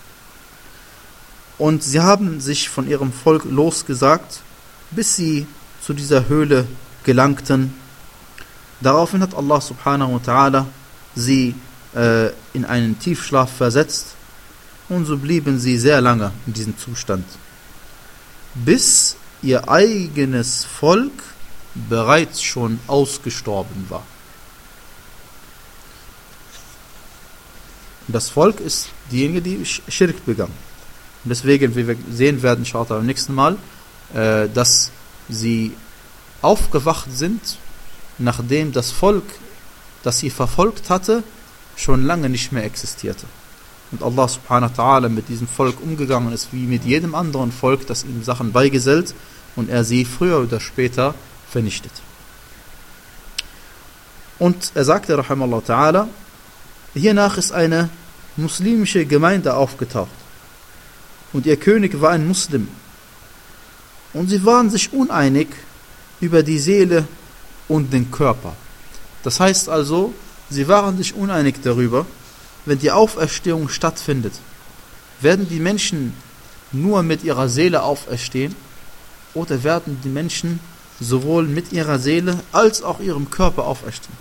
Und sie haben sich von ihrem Volk losgesagt, bis sie zu dieser Höhle gelangten. Daraufhin hat Allah subhanahu wa ta'ala sie äh, in einen Tiefschlaf versetzt. Und so blieben sie sehr lange in diesem Zustand, bis ihr eigenes Volk bereits schon ausgestorben war. Das Volk ist diejenige, die Schirk begangen. Und deswegen, wie wir sehen werden, schaut beim nächsten Mal, äh, dass sie aufgewacht sind, nachdem das Volk, das sie verfolgt hatte, schon lange nicht mehr existierte. Und Allah subhanahu wa ta'ala mit diesem Volk umgegangen ist, wie mit jedem anderen Volk, das ihm Sachen beigesellt, und er sie früher oder später vernichtet. Und er sagte, rahimallahu ta'ala, hiernach ist eine muslimische Gemeinde aufgetaucht. Und ihr König war ein Muslim. Und sie waren sich uneinig über die Seele und den Körper. Das heißt also, sie waren sich uneinig darüber, wenn die Auferstehung stattfindet, werden die Menschen nur mit ihrer Seele auferstehen oder werden die Menschen sowohl mit ihrer Seele als auch ihrem Körper auferstehen.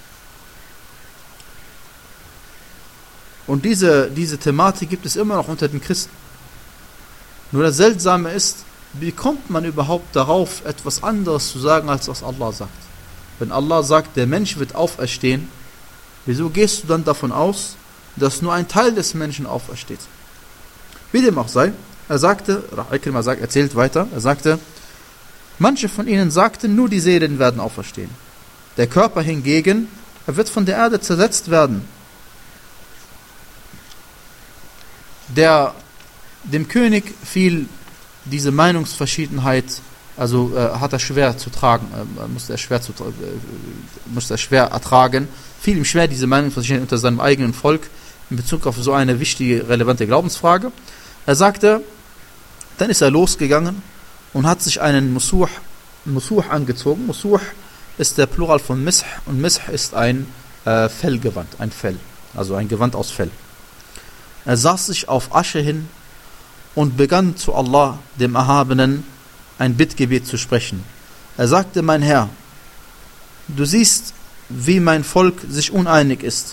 Und diese, diese Thematik gibt es immer noch unter den Christen. Nur das Seltsame ist, wie kommt man überhaupt darauf, etwas anderes zu sagen, als was Allah sagt? Wenn Allah sagt, der Mensch wird auferstehen, wieso gehst du dann davon aus, dass nur ein Teil des Menschen aufersteht? Wie dem auch sei, er sagte, Ikrimah sagt, erzählt weiter, er sagte, manche von ihnen sagten, nur die Seelen werden auferstehen. Der Körper hingegen, er wird von der Erde zersetzt werden. Der, dem König fiel diese Meinungsverschiedenheit, also äh, hat er schwer zu tragen, äh, musste er schwer zu äh, musste er schwer ertragen, fiel ihm schwer diese Meinungsverschiedenheit unter seinem eigenen Volk in Bezug auf so eine wichtige, relevante Glaubensfrage. Er sagte, dann ist er losgegangen und hat sich einen Musuh, Musuh angezogen. Musuh ist der Plural von Mish und Mish ist ein äh, Fellgewand, ein Fell, also ein Gewand aus Fell. Er saß sich auf Asche hin und begann zu Allah, dem Erhabenen, ein Bittgebet zu sprechen. Er sagte, mein Herr, du siehst, wie mein Volk sich uneinig ist.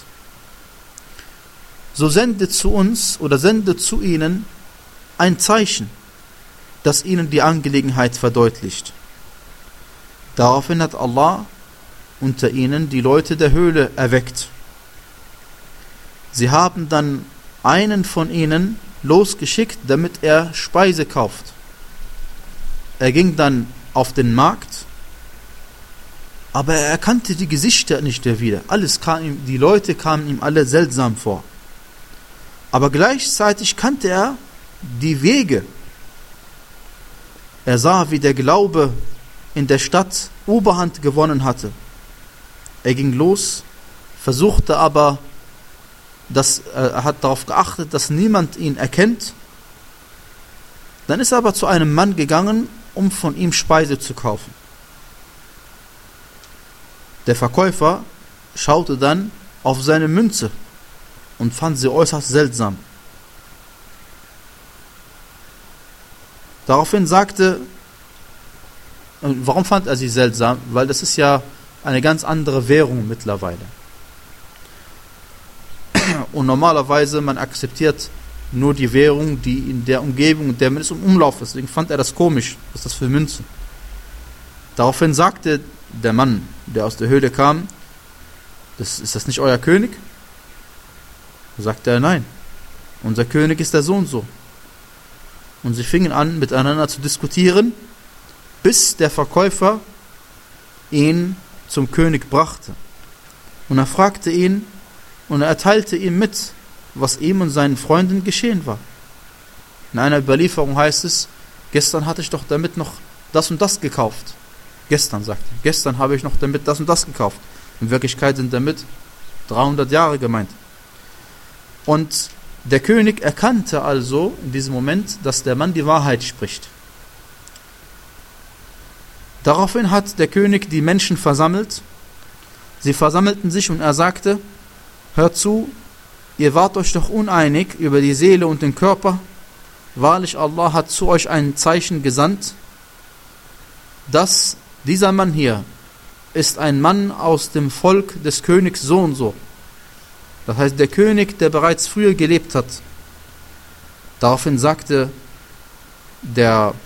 So sende zu uns oder sende zu ihnen ein Zeichen, das ihnen die Angelegenheit verdeutlicht. Daraufhin hat Allah unter ihnen die Leute der Höhle erweckt. Sie haben dann einen von ihnen losgeschickt, damit er Speise kauft. Er ging dann auf den Markt, aber er erkannte die Gesichter nicht mehr wieder. Alles kam ihm, die Leute kamen ihm alle seltsam vor. Aber gleichzeitig kannte er die Wege. Er sah, wie der Glaube in der Stadt Oberhand gewonnen hatte. Er ging los, versuchte aber, dass, äh, er hat darauf geachtet, dass niemand ihn erkennt. Dann ist er aber zu einem Mann gegangen, um von ihm Speise zu kaufen. Der Verkäufer schaute dann auf seine Münze und fand sie äußerst seltsam. Daraufhin sagte, warum fand er sie seltsam? Weil das ist ja eine ganz andere Währung mittlerweile. Und normalerweise, man akzeptiert nur die Währung, die in der Umgebung, in der man ist, im Umlauf ist. Deswegen fand er das komisch. Was ist das für Münze? Daraufhin sagte der Mann, der aus der Höhle kam, das, ist das nicht euer König? Sagte er, nein. Unser König ist der so und so. Und sie fingen an, miteinander zu diskutieren, bis der Verkäufer ihn zum König brachte. Und er fragte ihn, und er erteilte ihm mit, was ihm und seinen Freunden geschehen war. In einer Überlieferung heißt es, gestern hatte ich doch damit noch das und das gekauft. Gestern, sagt er, gestern habe ich noch damit das und das gekauft. In Wirklichkeit sind damit dreihundert Jahre gemeint. Und der König erkannte also in diesem Moment, dass der Mann die Wahrheit spricht. Daraufhin hat der König die Menschen versammelt. Sie versammelten sich und er sagte, hört zu, ihr wart euch doch uneinig über die Seele und den Körper. Wahrlich, Allah hat zu euch ein Zeichen gesandt, dass dieser Mann hier ist ein Mann aus dem Volk des Königs so und so. Das heißt, der König, der bereits früher gelebt hat. Daraufhin sagte der,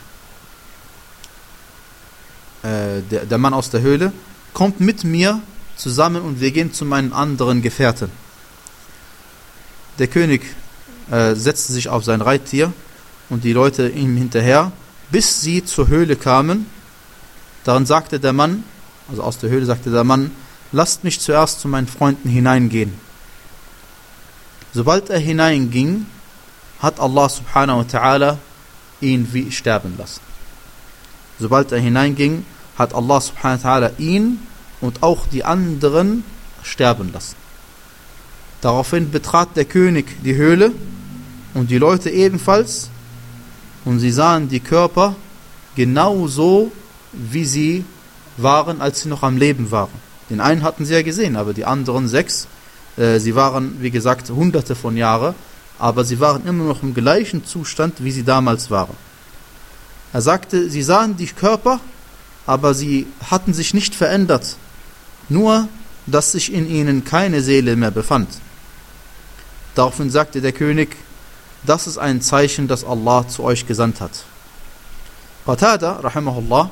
äh, der, der Mann aus der Höhle, kommt mit mir zusammen und wir gehen zu meinen anderen Gefährten. Der König äh, setzte sich auf sein Reittier und die Leute ihm hinterher, bis sie zur Höhle kamen. Darin sagte der Mann, also aus der Höhle sagte der Mann, lasst mich zuerst zu meinen Freunden hineingehen. Sobald er hineinging, hat Allah subhanahu wa ta'ala ihn wie sterben lassen. Sobald er hineinging, hat Allah subhanahu wa ta'ala ihn und auch die anderen sterben lassen. Daraufhin betrat der König die Höhle und die Leute ebenfalls, und sie sahen die Körper genauso, wie sie waren, als sie noch am Leben waren. Den einen hatten sie ja gesehen, aber die anderen sechs, äh, sie waren, wie gesagt, hunderte von Jahren, aber sie waren immer noch im gleichen Zustand, wie sie damals waren. Er sagte, sie sahen die Körper, aber sie hatten sich nicht verändert, nur, dass sich in ihnen keine Seele mehr befand. Daraufhin sagte der König, das ist ein Zeichen, das Allah zu euch gesandt hat. Qatada, rahimahullah,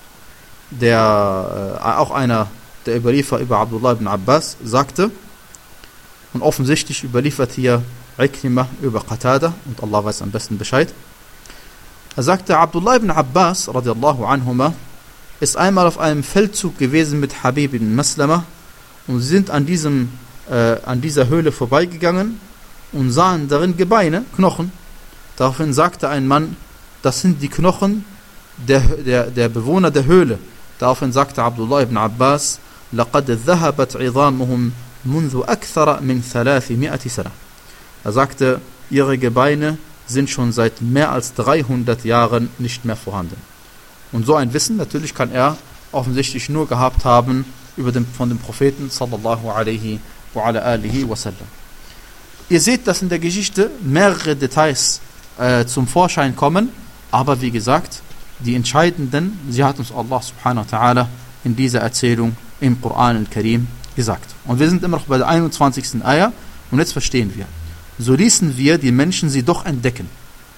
der äh, auch einer der Überlieferer über Abdullah ibn Abbas, sagte, und offensichtlich überliefert hier Ikrimah über Qatada, und Allah weiß am besten Bescheid. Er sagte, Abdullah ibn Abbas, radiallahu anhuma, ist einmal auf einem Feldzug gewesen mit Habib ibn Maslama, und sie sind an, diesem, äh, an dieser Höhle vorbeigegangen und sahen darin Gebeine, Knochen. Daraufhin sagte ein Mann, das sind die Knochen der, der, der Bewohner der Höhle. Daraufhin sagte Abdullah ibn Abbas, لَقَدْ ذَهَبَتْ عِظَامُهُمْ مُنْذُ أَكْثَرَ مِنْ ثَلَاثِمِائَةِ سَنَةٍ. Er sagte, ihre Gebeine sind schon seit mehr als dreihundert Jahren nicht mehr vorhanden. Und so ein Wissen, natürlich kann er offensichtlich nur gehabt haben über den, von dem Propheten sallallahu alaihi wa ala alihi wasallam. Ihr seht, dass in der Geschichte mehrere Details äh, zum Vorschein kommen, aber wie gesagt, die entscheidenden, sie hat uns Allah subhanahu wa ta'ala in dieser Erzählung im Koran al-Karim gesagt. Und wir sind immer noch bei der einundzwanzigsten Ayah, und jetzt verstehen wir. So ließen wir die Menschen sie doch entdecken,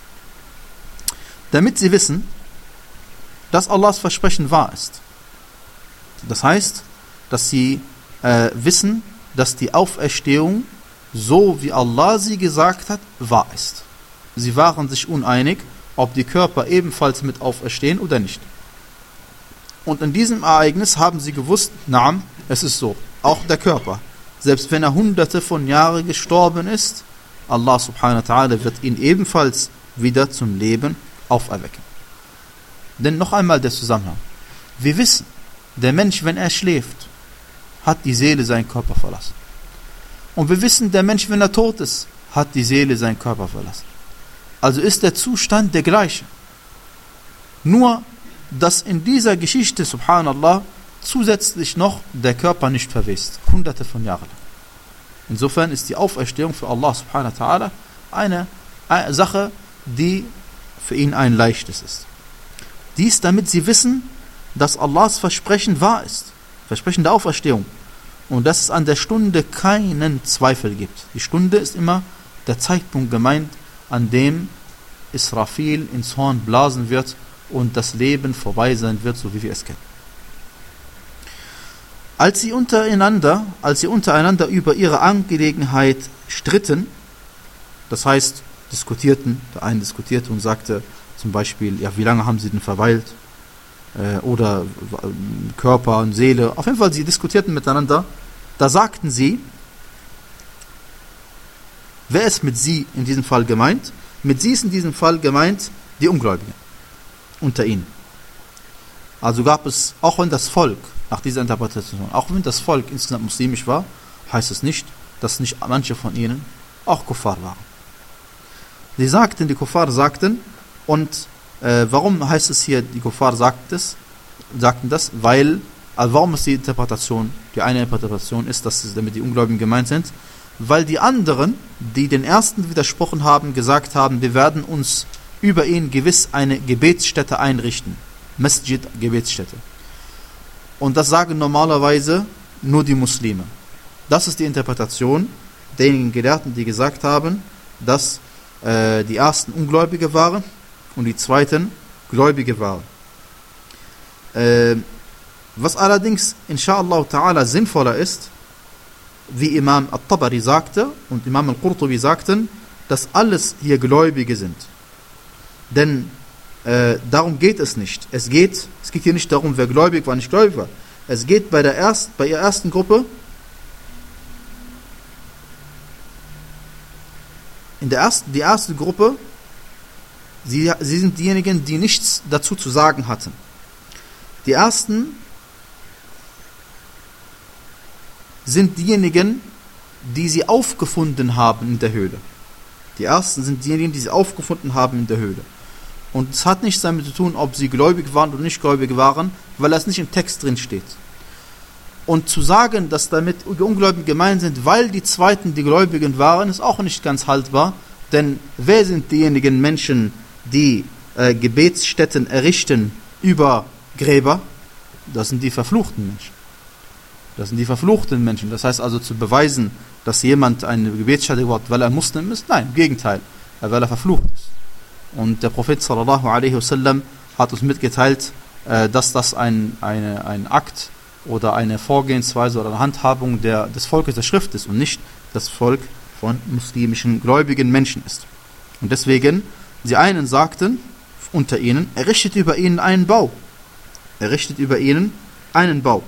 damit sie wissen, dass Allahs Versprechen wahr ist. Das heißt, dass sie äh, wissen, dass die Auferstehung, so wie Allah sie gesagt hat, wahr ist. Sie waren sich uneinig, ob die Körper ebenfalls mit auferstehen oder nicht. Und in diesem Ereignis haben sie gewusst, naam, es ist so, auch der Körper, selbst wenn er hunderte von Jahren gestorben ist, Allah subhanahu wa ta'ala wird ihn ebenfalls wieder zum Leben auferwecken. Denn noch einmal der Zusammenhang. Wir wissen, der Mensch, wenn er schläft, hat die Seele seinen Körper verlassen. Und wir wissen, der Mensch, wenn er tot ist, hat die Seele seinen Körper verlassen. Also ist der Zustand der gleiche. Nur, dass in dieser Geschichte, subhanallah, zusätzlich noch der Körper nicht verwest. Hunderte von Jahren lang. Insofern ist die Auferstehung für Allah subhanahu wa ta'ala eine, eine Sache, die für ihn ein leichtes ist. Dies, damit sie wissen, dass Allahs Versprechen wahr ist. Versprechen der Auferstehung. Und dass es an der Stunde keinen Zweifel gibt. Die Stunde ist immer der Zeitpunkt gemeint, an dem Israfil ins Horn blasen wird und das Leben vorbei sein wird, so wie wir es kennen. Als sie untereinander, als sie untereinander über ihre Angelegenheit stritten, das heißt, diskutierten, der eine diskutierte und sagte zum Beispiel, ja, wie lange haben sie denn verweilt? Äh, oder äh, Körper und Seele. Auf jeden Fall, sie diskutierten miteinander. Da sagten sie, wer ist mit sie in diesem Fall gemeint? Mit sie ist in diesem Fall gemeint die Ungläubigen unter ihnen. Also gab es, auch wenn das Volk, nach dieser Interpretation, auch wenn das Volk insgesamt muslimisch war, heißt es nicht, dass nicht manche von ihnen auch Kuffar waren. Sie sagten, die Kuffar sagten, und äh, warum heißt es hier, die Kuffar sagt es, sagten das? Weil, also warum ist die Interpretation, die eine Interpretation ist, dass es damit die Ungläubigen gemeint sind? Weil die anderen, die den ersten widersprochen haben, gesagt haben, wir werden uns über ihn gewiss eine Gebetsstätte einrichten. Masjid, Gebetsstätte. Und das sagen normalerweise nur die Muslime. Das ist die Interpretation derjenigen Gelehrten, die gesagt haben, dass äh, die ersten Ungläubige waren und die zweiten Gläubige waren. Äh, was allerdings, inshallah ta'ala, sinnvoller ist, wie Imam al-Tabari sagte und Imam al-Qurtubi sagten, dass alles hier Gläubige sind. Denn äh, darum geht es nicht. Es geht, es geht hier nicht darum, wer gläubig war, nicht gläubig war. Es geht bei der ersten, bei ihrer ersten Gruppe, in der ersten, die erste Gruppe, sie, sie sind diejenigen, die nichts dazu zu sagen hatten. Die ersten sind diejenigen, die sie aufgefunden haben in der Höhle. Die ersten sind diejenigen, die sie aufgefunden haben in der Höhle. Und es hat nichts damit zu tun, ob sie gläubig waren oder nicht gläubig waren, weil das nicht im Text drin steht. Und zu sagen, dass damit die Ungläubigen gemeint sind, weil die Zweiten die Gläubigen waren, ist auch nicht ganz haltbar. Denn wer sind diejenigen Menschen, die äh, Gebetsstätten errichten über Gräber? Das sind die verfluchten Menschen. Das sind die verfluchten Menschen. Das heißt also, zu beweisen, dass jemand eine Gebetsstätte baut, weil er Muslim ist, nein, im Gegenteil, weil er verflucht ist. Und der Prophet sallallahu alaihi wasallam hat uns mitgeteilt, äh, dass das ein, eine, ein Akt oder eine Vorgehensweise oder eine Handhabung der, des Volkes der Schrift ist und nicht das Volk von muslimischen gläubigen Menschen ist. Und deswegen, die einen sagten unter ihnen, errichtet über ihnen einen Bau. Errichtet über ihnen einen Bau.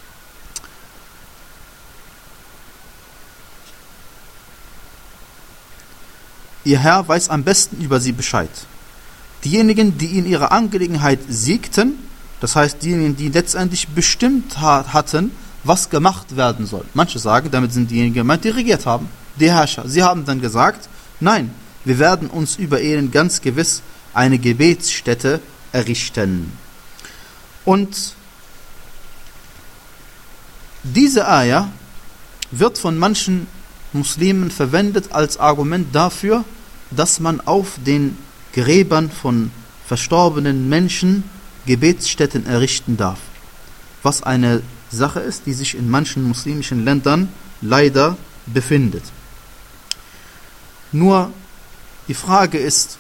Ihr Herr weiß am besten über sie Bescheid. Diejenigen, die in ihrer Angelegenheit siegten, das heißt diejenigen, die letztendlich bestimmt ha- hatten, was gemacht werden soll. Manche sagen, damit sind diejenigen gemeint, die regiert haben, die Herrscher. Sie haben dann gesagt, nein, wir werden uns über ihnen ganz gewiss eine Gebetsstätte errichten. Und diese Ayah wird von manchen Muslimen verwendet als Argument dafür, dass man auf den Gräbern von verstorbenen Menschen Gebetsstätten errichten darf. Was eine Sache ist, die sich in manchen muslimischen Ländern leider befindet. Nur die Frage ist,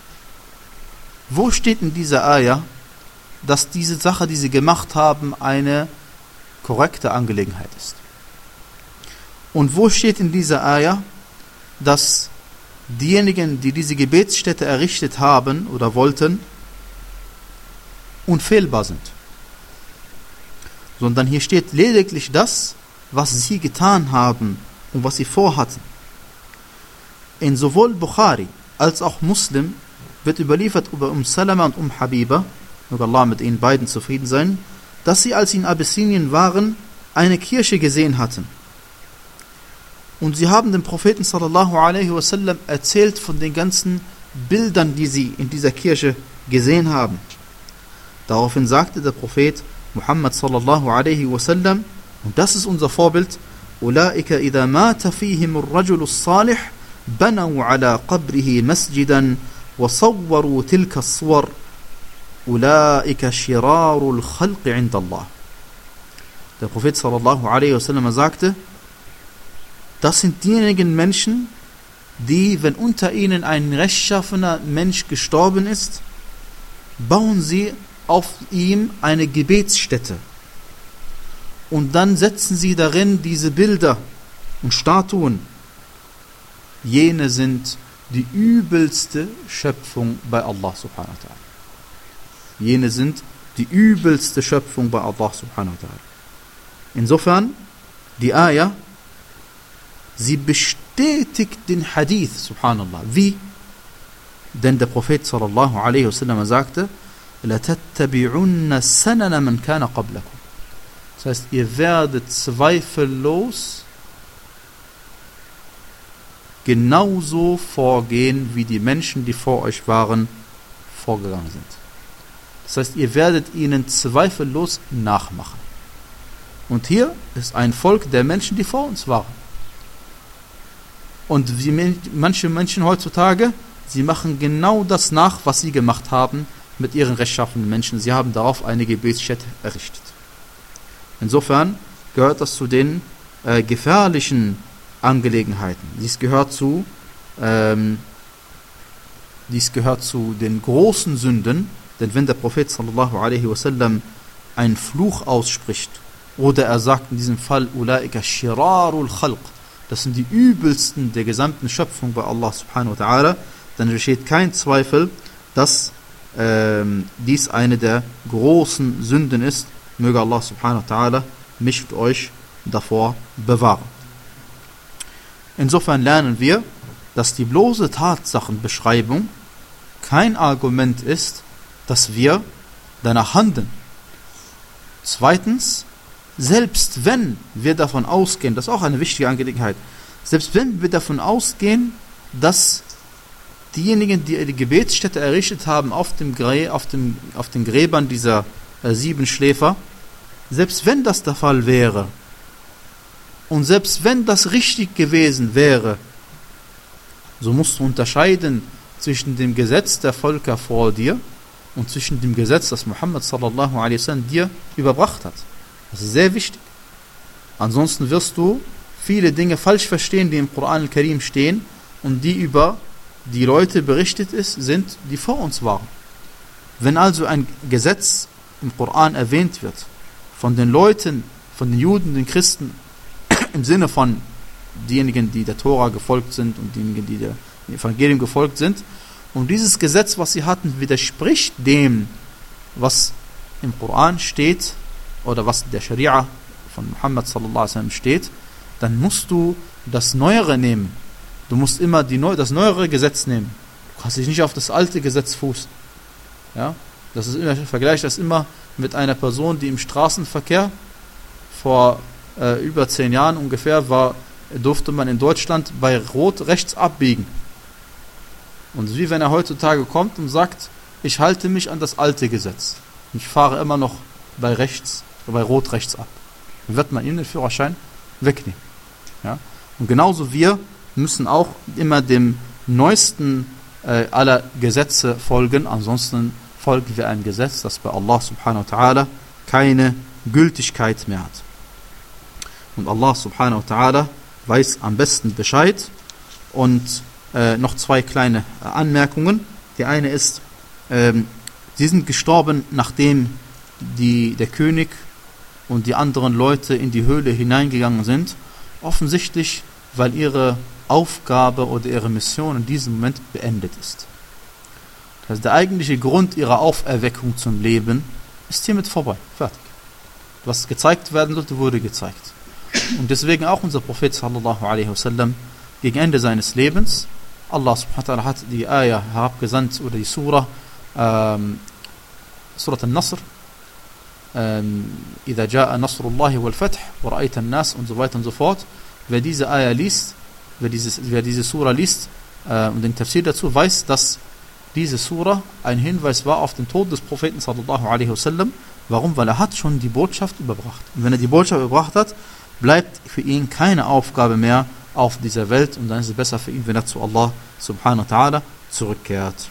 wo steht in dieser Ayah, dass diese Sache, die sie gemacht haben, eine korrekte Angelegenheit ist? Und wo steht in dieser Ayah, dass diejenigen, die diese Gebetsstätte errichtet haben oder wollten, unfehlbar sind? Sondern hier steht lediglich das, was sie getan haben und was sie vorhatten. In sowohl Bukhari als auch Muslim wird überliefert über Um Salama und Um Habiba, möge Allah mit ihnen beiden zufrieden sein, dass sie, als sie in Abessinien waren, eine Kirche gesehen hatten. Und sie haben dem Propheten sallallahu alaihi wasallam erzählt von den ganzen Bildern, die sie in dieser Kirche gesehen haben. Daraufhin sagte der Prophet Muhammad sallallahu alaihi wasallam, und das ist unser Vorbild, أولئك إذا مات فيهم الرجل الصالح بنوا على قبره مسجدا وصوروا تلك الصور أولئك شرار الخلق عند الله. Der Prophet sallallahu alaihi wasallam sagte, das sind diejenigen Menschen, die, wenn unter ihnen ein rechtschaffener Mensch gestorben ist, bauen sie auf ihm eine Gebetsstätte. Und dann setzen sie darin diese Bilder und Statuen. Jene sind die übelste Schöpfung bei Allah subhanahu wa ta'ala. Jene sind die übelste Schöpfung bei Allah subhanahu wa ta'ala. Insofern, die Ayah, sie bestätigt den Hadith, subhanallah. Wie? Denn der Prophet sallallahu alaihi wasallam sagte, لَتَتَّبِعُنَّ سَنَنَ مَنْ كَانَ قَبْلَكُمْ. Das heißt, ihr werdet zweifellos genauso vorgehen, wie die Menschen, die vor euch waren, vorgegangen sind. Das heißt, ihr werdet ihnen zweifellos nachmachen. Und hier ist ein Volk der Menschen, die vor uns waren. Und wie manche Menschen heutzutage, sie machen genau das nach, was sie gemacht haben mit ihren rechtschaffenen Menschen. Sie haben darauf eine Gebetsstätte errichtet. Insofern gehört das zu den äh, gefährlichen Angelegenheiten. Dies gehört zu, ähm, dies gehört zu den großen Sünden, denn wenn der Prophet sallallahu alaihi wasallam einen Fluch ausspricht oder er sagt in diesem Fall Ulaika shirarul khalq, das sind die übelsten der gesamten Schöpfung bei Allah subhanahu wa ta'ala, dann besteht kein Zweifel, dass ähm, dies eine der großen Sünden ist. Möge Allah subhanahu wa ta'ala mich und euch davor bewahren. Insofern lernen wir, dass die bloße Tatsachenbeschreibung kein Argument ist, dass wir danach handeln. Zweitens selbst wenn wir davon ausgehen, das ist auch eine wichtige Angelegenheit, selbst wenn wir davon ausgehen, dass diejenigen, die die Gebetsstätte errichtet haben auf, dem Grä, auf, dem, auf den Gräbern dieser äh, sieben Schläfer, selbst wenn das der Fall wäre und selbst wenn das richtig gewesen wäre, so musst du unterscheiden zwischen dem Gesetz der Völker vor dir und zwischen dem Gesetz, das Muhammad sallallahu alaihi wasallam dir überbracht hat. Das ist sehr wichtig. Ansonsten wirst du viele Dinge falsch verstehen, die im Koran al-Karim stehen und die über die Leute berichtet ist, sind, die vor uns waren. Wenn also ein Gesetz im Koran erwähnt wird, von den Leuten, von den Juden, den Christen, im Sinne von diejenigen, die der Tora gefolgt sind und diejenigen, die der Evangelium gefolgt sind, und dieses Gesetz, was sie hatten, widerspricht dem, was im Koran steht, oder was in der Scharia von Muhammad sallallahu alaihi wasallam steht, dann musst du das Neuere nehmen. Du musst immer die Neu- das neuere Gesetz nehmen. Du kannst dich nicht auf das alte Gesetz fußen. Ja? Das ist immer, ich vergleiche das immer mit einer Person, die im Straßenverkehr vor äh, über zehn Jahren ungefähr war, durfte man in Deutschland bei Rot rechts abbiegen. Und wie wenn er heutzutage kommt und sagt, ich halte mich an das alte Gesetz. Ich fahre immer noch bei rechts, bei Rot rechts ab. Dann wird man ihm den Führerschein wegnehmen. Ja? Und genauso wir müssen auch immer dem neuesten äh, aller Gesetze folgen, ansonsten folgen wir einem Gesetz, das bei Allah subhanahu wa ta'ala keine Gültigkeit mehr hat. Und Allah subhanahu wa ta'ala weiß am besten Bescheid. Und äh, noch zwei kleine äh, Anmerkungen. Die eine ist, ähm, sie sind gestorben, nachdem die, der König und die anderen Leute in die Höhle hineingegangen sind, offensichtlich, weil ihre Aufgabe oder ihre Mission in diesem Moment beendet ist. Das heißt, der eigentliche Grund ihrer Auferweckung zum Leben ist hiermit vorbei. Fertig. Was gezeigt werden sollte, wurde gezeigt. Und deswegen auch unser Prophet sallallahu alaihi wasallam gegen Ende seines Lebens, Allah subhanahu wa ta'ala hat die Ayah herabgesandt oder die Surah, ähm, Surat al-Nasr, ähm, إِذَا جَاءَ نَصْرُ اللَّهِ وَالْفَتْحِ وَرَأَيْتَ النَّاسِ und so weiter und so fort. Wer diese Ayah liest, wer, dieses, wer diese Surah liest äh, und den Tafsir dazu, weiß, dass diese Surah ein Hinweis war auf den Tod des Propheten sallallahu alaihi wasallam. Warum? Weil er hat schon die Botschaft überbracht. Und wenn er die Botschaft überbracht hat, bleibt für ihn keine Aufgabe mehr auf dieser Welt und dann ist es besser für ihn, wenn er zu Allah subhanahu wa ta'ala zurückkehrt.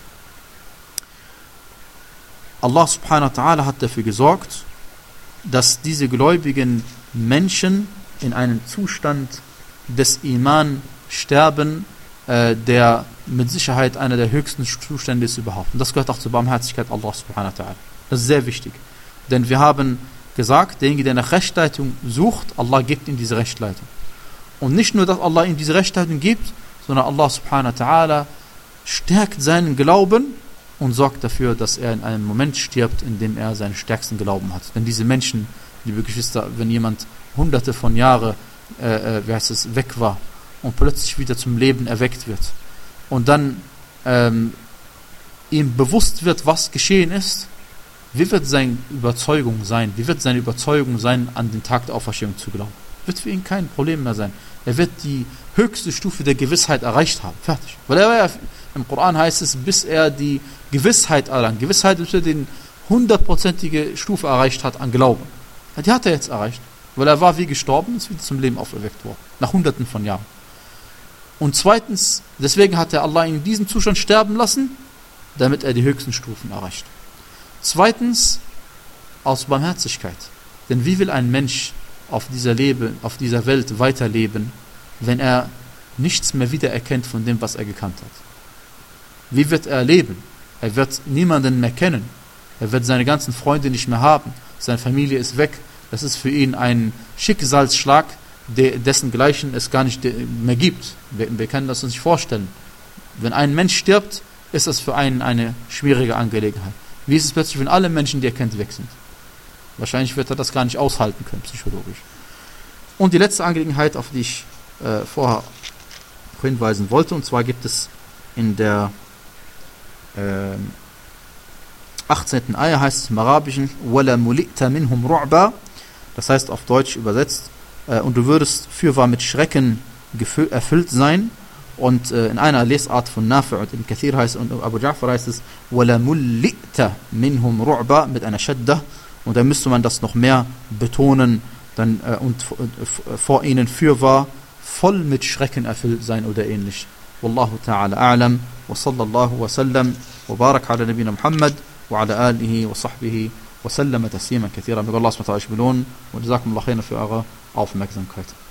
Allah subhanahu wa ta'ala hat dafür gesorgt, dass diese gläubigen Menschen in einem Zustand des Iman sterben, äh, der mit Sicherheit einer der höchsten Zustände ist überhaupt. Und das gehört auch zur Barmherzigkeit Allah subhanahu wa ta'ala. Das ist sehr wichtig. Denn wir haben gesagt, derjenige, der nach Rechtleitung sucht, Allah gibt ihm diese Rechtleitung. Und nicht nur, dass Allah ihm diese Rechtleitung gibt, sondern Allah subhanahu wa ta'ala stärkt seinen Glauben und sorgt dafür, dass er in einem Moment stirbt, in dem er seinen stärksten Glauben hat. Denn diese Menschen, liebe Geschwister, wenn jemand hunderte von Jahren äh, äh, wie heißt es, weg war und plötzlich wieder zum Leben erweckt wird und dann ähm, ihm bewusst wird, was geschehen ist, wie wird seine Überzeugung sein? Wie wird seine Überzeugung sein, an den Tag der Auferstehung zu glauben? Wird für ihn kein Problem mehr sein. Er wird die höchste Stufe der Gewissheit erreicht haben. Fertig. Weil er ja, im Koran heißt es, bis er die Gewissheit erlangt. Gewissheit, bis er die hundertprozentige Stufe erreicht hat an Glauben. Die hat er jetzt erreicht. Weil er war wie gestorben und ist wieder zum Leben auferweckt worden. Nach hunderten von Jahren. Und zweitens, deswegen hat er Allah in diesem Zustand sterben lassen, damit er die höchsten Stufen erreicht. Zweitens, aus Barmherzigkeit. Denn wie will ein Mensch auf dieser, Lebe, auf dieser Welt weiterleben, wenn er nichts mehr wiedererkennt von dem, was er gekannt hat? Wie wird er leben? Er wird niemanden mehr kennen. Er wird seine ganzen Freunde nicht mehr haben. Seine Familie ist weg. Das ist für ihn ein Schicksalsschlag, dessen Gleichen es gar nicht mehr gibt. Wir, wir können das uns nicht vorstellen. Wenn ein Mensch stirbt, ist das für einen eine schwierige Angelegenheit. Wie ist es plötzlich, wenn alle Menschen, die er kennt, weg sind? Wahrscheinlich wird er das gar nicht aushalten können, psychologisch. Und die letzte Angelegenheit, auf die ich äh, vorher hinweisen wollte, und zwar gibt es in der äh, achtzehnten Ayah, heißt es im Arabischen, وَلَا مُلِئْتَ مِنْهُمْ رُعْبًا Das heißt auf Deutsch übersetzt, äh, und du würdest fürwahr mit Schrecken erfüllt sein. Und äh, in einer Lesart von Nafi' und in Kathir heißt und Abu Ja'far heißt es وَلَا مُلِّئْتَ مِنْهُمْ رُعْبًا mit einer Shadda. Und dann müsste man das noch mehr betonen dann, äh, und äh, vor ihnen fürwahr voll mit Schrecken erfüllt sein oder ähnlich. Wallahu ta'ala a'lam wa sallallahu wa sallam wa barak ala nabina Muhammad wa ala alihi wa sahbihi wa sallama tasliman kathira. Möge Allah subhanahu wa ta'ala euch belohnen und jazakumullahu khairan für eure Aufmerksamkeit.